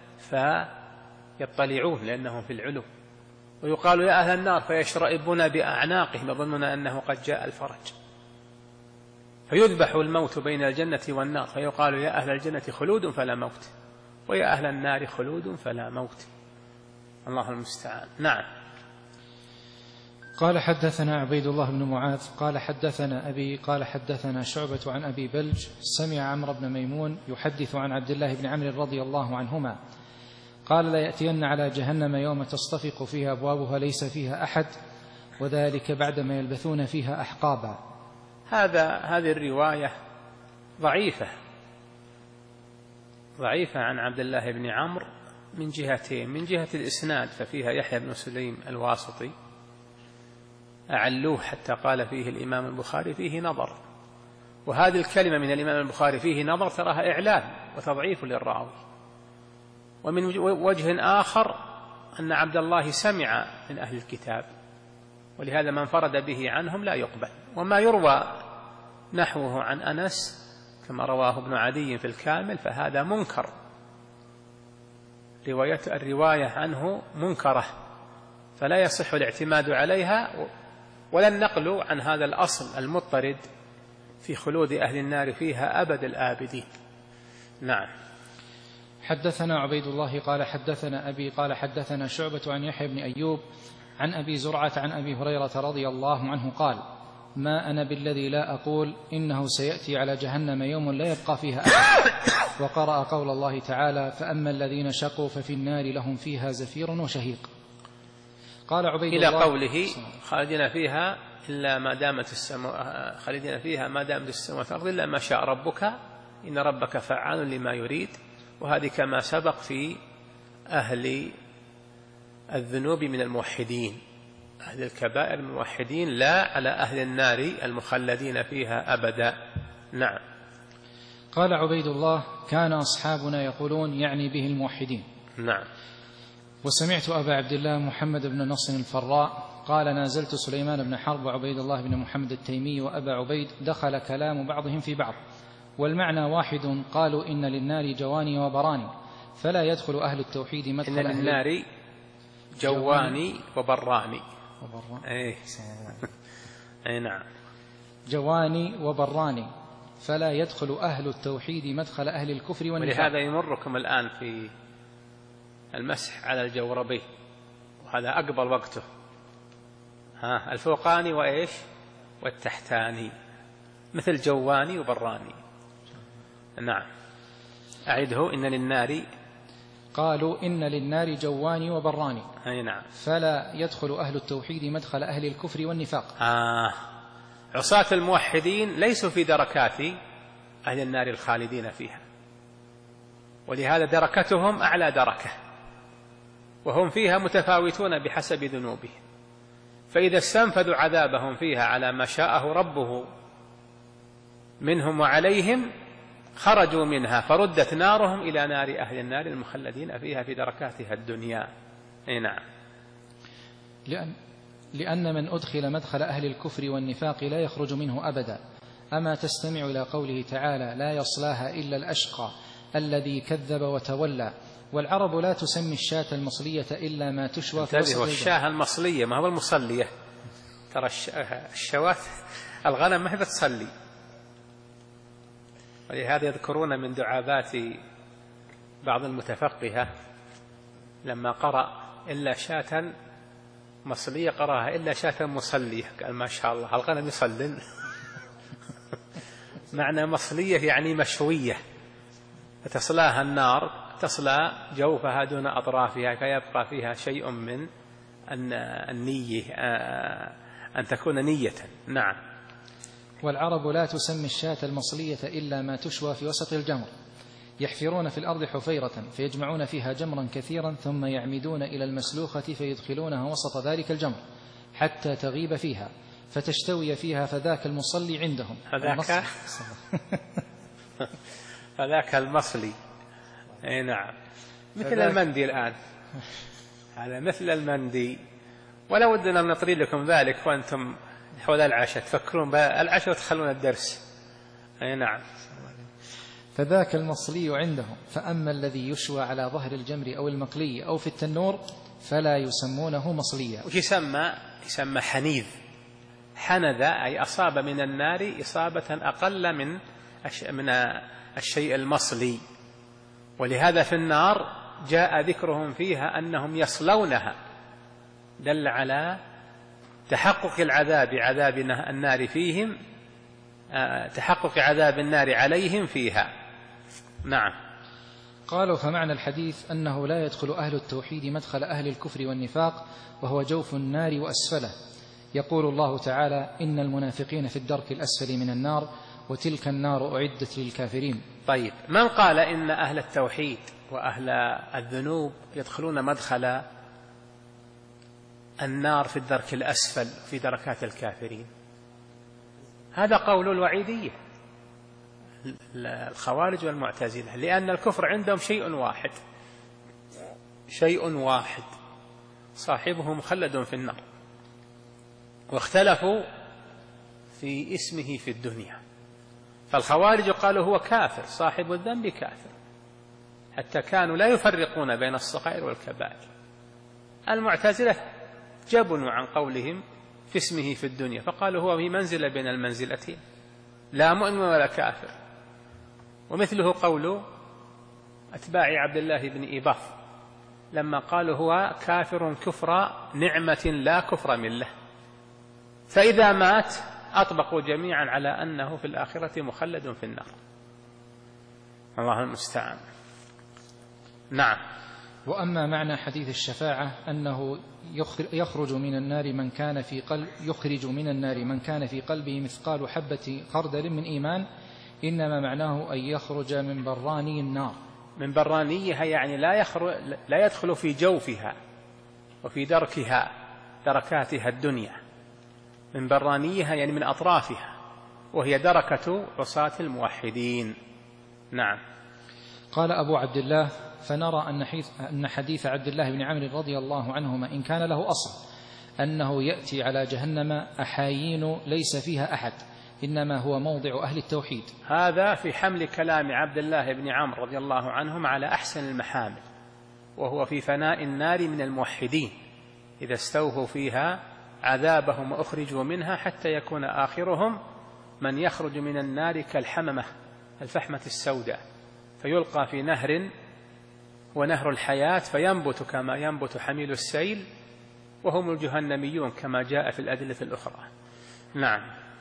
فيطلعون لأنهم في العلو، ويقال يا أهل النار فيشرئبون بأعناقهم يظنون أنه قد جاء الفرج، فيذبح الموت بين الجنة والنار فيقال يا أهل الجنة خلود فلا موت، ويا أهل النار خلود فلا موت. الله المستعان. نعم. قال حدثنا عبيد الله بن معاذ قال حدثنا أبي قال حدثنا شعبة عن أبي بلج سمع عمرو بن ميمون يحدث عن عبد الله بن عمرو رضي الله عنهما قال لا يأتين على جهنم يوم تصطفق فيها أبوابها ليس فيها أحد، وذلك بعدما يلبثون فيها أحقابا. هذا هذه الرواية ضعيفة ضعيفة عن عبد الله بن عمرو من جهتين. من جهة الإسناد ففيها يحيى بن سليم الواسطي أعلوه حتى قال فيه الإمام البخاري فيه نظر، وهذه الكلمة من الإمام البخاري فيه نظر تراها إعلان وتضعيف للراوي. ومن وجه آخر أن عبد الله سمع من أهل الكتاب، ولهذا من فرد به عنهم لا يقبل. وما يروى نحوه عن أنس كما رواه ابن عدي في الكامل فهذا منكر، رواية الرواية عنه منكرة، فلا يصح الاعتماد عليها ولا النقل عن هذا الأصل المضطرد في خلود أهل النار فيها أبد الآبدين. نعم. حدثنا عبيد الله قال حدثنا أبي قال حدثنا شعبة عن يحيى بن أيوب عن أبي زرعة عن أبي هريرة رضي الله عنه قال ما أنا بالذي لا أقول إنه سيأتي على جهنم يوم لا يبقى فيها أحد، وقرأ قول الله تعالى فأما الذين شقوا ففي النار لهم فيها زفير وشهيق. قال عبيد إلى الله قوله خالدين فيها إلا ما دامت السماء خالدين فيها ما دامت السماوات والأرض إلا ما شاء ربك إن ربك فعال لما يريد. وهذه كما سبق في أهل الذنوب من الموحدين، أهل الكبائر الموحدين، لا على أهل النار المخلدين فيها أبدا. نعم. قال عبيد الله كان أصحابنا يقولون يعني به الموحدين. نعم. وسمعت أبا عبد الله محمد بن نصر الفراء قال نازلت سليمان بن حرب وعبيد الله بن محمد التيمي وأبا عبيد دخل كلام بعضهم في بعض، والمعنى واحد. قالوا إن للنار جواني وبراني فلا يدخل أهل التوحيد مدخل إن للنار جواني وبراني وبراني أي. أي نعم. جواني وبراني فلا يدخل أهل التوحيد مدخل أهل الكفر والنفاق. ولهذا يمركم الآن في المسح على الجوربين، وهذا أقبل وقته، ها الفوقاني وإيش والتحتاني، مثل جواني وبراني. نعم. أعده إن للنار قالوا إن للنار جواني وبراني أي نعم فلا يدخل أهل التوحيد مدخل أهل الكفر والنفاق. آه. عصاة الموحدين ليسوا في دركات أهل النار الخالدين فيها، ولهذا دركتهم أعلى دركة، وهم فيها متفاوتون بحسب ذنوبهم، فإذا استنفذوا عذابهم فيها على ما شاءه ربه منهم وعليهم خرجوا منها فردت نارهم إلى نار أهل النار المخلدين فيها في دركاتها الدنيا. أي نعم. لأن, لأن من أدخل مدخل أهل الكفر والنفاق لا يخرج منه أبدا. أما تستمع إلى قوله تعالى لا يصلاها إلا الأشقى الذي كذب وتولى. والعرب لا تسمي الشاة المصلية إلا ما تشوى في وسط الشاة المصلية ما هو المصلية، ترى الشواة الغنم ما هي بتصلي. ولهذا يذكرون من دعابات بعض المتفقهة لما قرأ إلا شاة مصلية قرأها إلا شاة مصلية، قال ما شاء الله الغنم يصلن. معنى مصلية يعني مشوية، فتصلاها النار تصلى جوفها دون أطرافها فيبقى فيها شيء من النية، أن تكون نية. نعم. والعرب لا تسمي الشاة المصلية إلا ما تشوى في وسط الجمر، يحفرون في الأرض حفيرة فيجمعون فيها جمرا كثيرا ثم يعمدون إلى المسلوخة فيدخلونها وسط ذلك الجمر حتى تغيب فيها فتشتوي فيها، فذاك المصلي عندهم. فذاك فذاك المصلي. اي نعم، مثل المندي الآن، هذا مثل المندي. ولا ودنا نطري لكم ذلك وأنتم حول العشاء تفكرون بالعشاء وتخلون الدرس. اي نعم. فذاك المصلي عندهم، فأما الذي يشوى على ظهر الجمر أو المقلي أو في التنور فلا يسمونه مصليا. وش يسمى؟ يسمى حنيذ. حنذ أي أصاب من النار إصابة أقل من من الشيء المصلي. ولهذا في النار جاء ذكرهم فيها أنهم يصلونها، دل على تحقق العذاب عذاب النار فيهم، تحقق عذاب النار عليهم فيها. نعم. قالوا فمعنى الحديث أنه لا يدخل أهل التوحيد مدخل أهل الكفر والنفاق وهو جوف النار وأسفله. يقول الله تعالى إن المنافقين في الدرك الأسفل من النار وتلك النار أعدت للكافرين. طيب، من قال إن أهل التوحيد وأهل الذنوب يدخلون مدخل النار في الدرك الأسفل في دركات الكافرين؟ هذا قول الوعيدية الخوارج والمعتزلة، لأن الكفر عندهم شيء واحد، شيء واحد صاحبه مخلد في النار، واختلفوا في اسمه في الدنيا. فالخوارج قالوا هو كافر، صاحب الذنب كافر، حتى كانوا لا يفرقون بين الصغائر والكبائر. المعتزلة جبنوا عن قولهم في اسمه في الدنيا، فقالوا هو في منزلة بين المنزلتين، لا مؤمن ولا كافر. ومثله قول أتباع عبد الله بن إيباف لما قالوا هو كافر كفر نعمة لا كفر مله، فإذا مات أطبقوا جميعا على أنه في الآخرة مخلد في النار. الله المستعان. نعم. وأما معنى حديث الشفاعة أنه يخرج من النار من كان في قلب يخرج من النار من كان في قلبه مثقال حبة خردل من إيمان، إنما معناه أن يخرج من براني النار. من برانيها يعني لا يخرج لا يدخل في جوفها وفي دركها دركاتها الدنيا. من برانيها يعني من أطرافها، وهي دركة عصاة الموحدين. نعم. قال أبو عبد الله فنرى أن حديث عبد الله بن عمرو رضي الله عنهما إن كان له أصل أنه يأتي على جهنم أحايين ليس فيها أحد، إنما هو موضع أهل التوحيد. هذا في حمل كلام عبد الله بن عمرو رضي الله عنهم على أحسن المحامل، وهو في فناء النار من الموحدين إذا استوفوا فيها عذابهم وأخرجوا منها، حتى يكون آخرهم من يخرج من النار كالحممة الفحمة السوداء، فيلقى في نهر ونهر الحياة فينبت كما ينبت حميل السيل، وهم الجهنميون كما جاء في الأدلة الأخرى. نعم.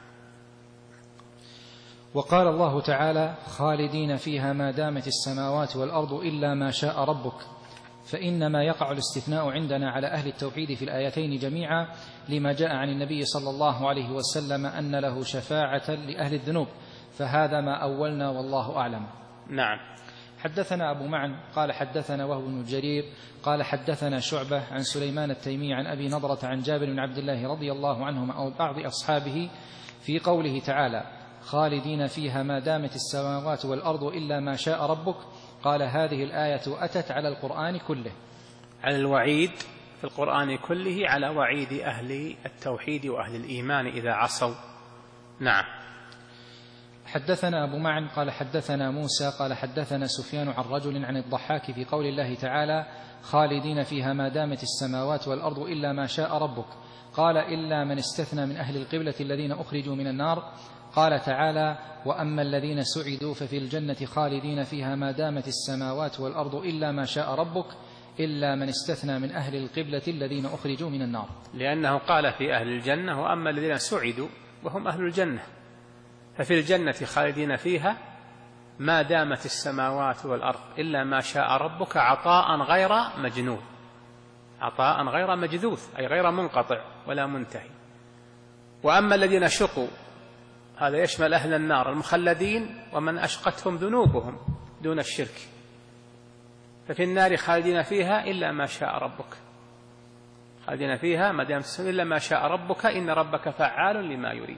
وقال الله تعالى خالدين فيها ما دامت السماوات والأرض إلا ما شاء ربك، فإنما يقع الاستثناء عندنا على أهل التوحيد في الآيتين جميعا، لما جاء عن النبي صلى الله عليه وسلم أن له شفاعة لأهل الذنوب، فهذا ما أولنا والله أعلم. نعم. حدثنا أبو معن قال حدثنا وهو بن جرير قال حدثنا شعبة عن سليمان التيمي عن أبي نضرة عن جابر بن عبد الله رضي الله عنهما أو بعض أصحابه في قوله تعالى خالدين فيها ما دامت السماوات والأرض إلا ما شاء ربك، قال هذه الآية أتت على القرآن كله، على الوعيد في القرآن كله على وعيد أهل التوحيد وأهل الإيمان إذا عصوا. نعم. حدثنا أبو معن قال حدثنا موسى قال حدثنا سفيان عن رجل عن الضحاك في قول الله تعالى خالدين فيها ما دامت السماوات والأرض إلا ما شاء ربك، قال إلا من استثنى من أهل القبلة الذين أخرجوا من النار، قال تعالى: وأما الذين سعدوا ففي الجنة خالدين فيها ما دامت السماوات والأرض إلا ما شاء ربك إلا من استثنى من أهل القبلة الذين أخرجوا من النار. لأنه قال في أهل الجنة: وأما الذين سعدوا، وهم أهل الجنة، ففي الجنة خالدين فيها ما دامت السماوات والأرض إلا ما شاء ربك عطاء غير مجنون، عطاء غير مجذوذ، أي غير منقطع ولا منتهي. وأما الذين شقوا، هذا يشمل أهل النار المخلدين ومن أشقتهم ذنوبهم دون الشرك، ففي النار خالدين فيها إلا ما شاء ربك، خالدين فيها ما دامت إلا ما شاء ربك إن ربك فعال لما يريد.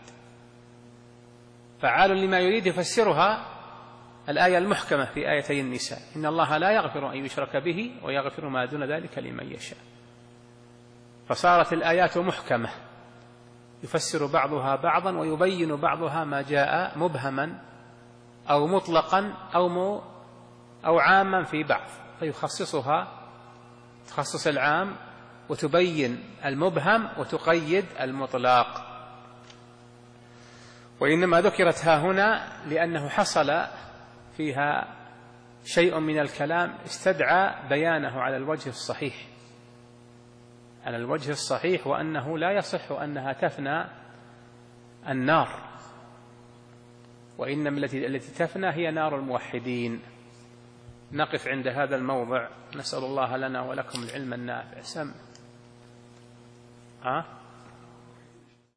فعال لما يريد يفسرها الآية المحكمة في آيتي النساء: إن الله لا يغفر أن يشرك به ويغفر ما دون ذلك لمن يشاء. فصارت الآيات محكمة يفسر بعضها بعضا ويبين بعضها ما جاء مبهما أو مطلقا أو مو أو عاما في بعض، فيخصصها تخصص العام وتبين المبهم وتقيد المطلق. وإنما ذكرت ها هنا لأنه حصل فيها شيء من الكلام استدعى بيانه على الوجه الصحيح، على الوجه الصحيح، وأنه لا يصح أنها تفنى النار، وإنما التي التي تفنى هي نار الموحدين. نقف عند هذا الموضع، نسأل الله لنا ولكم العلم النافع. سم ها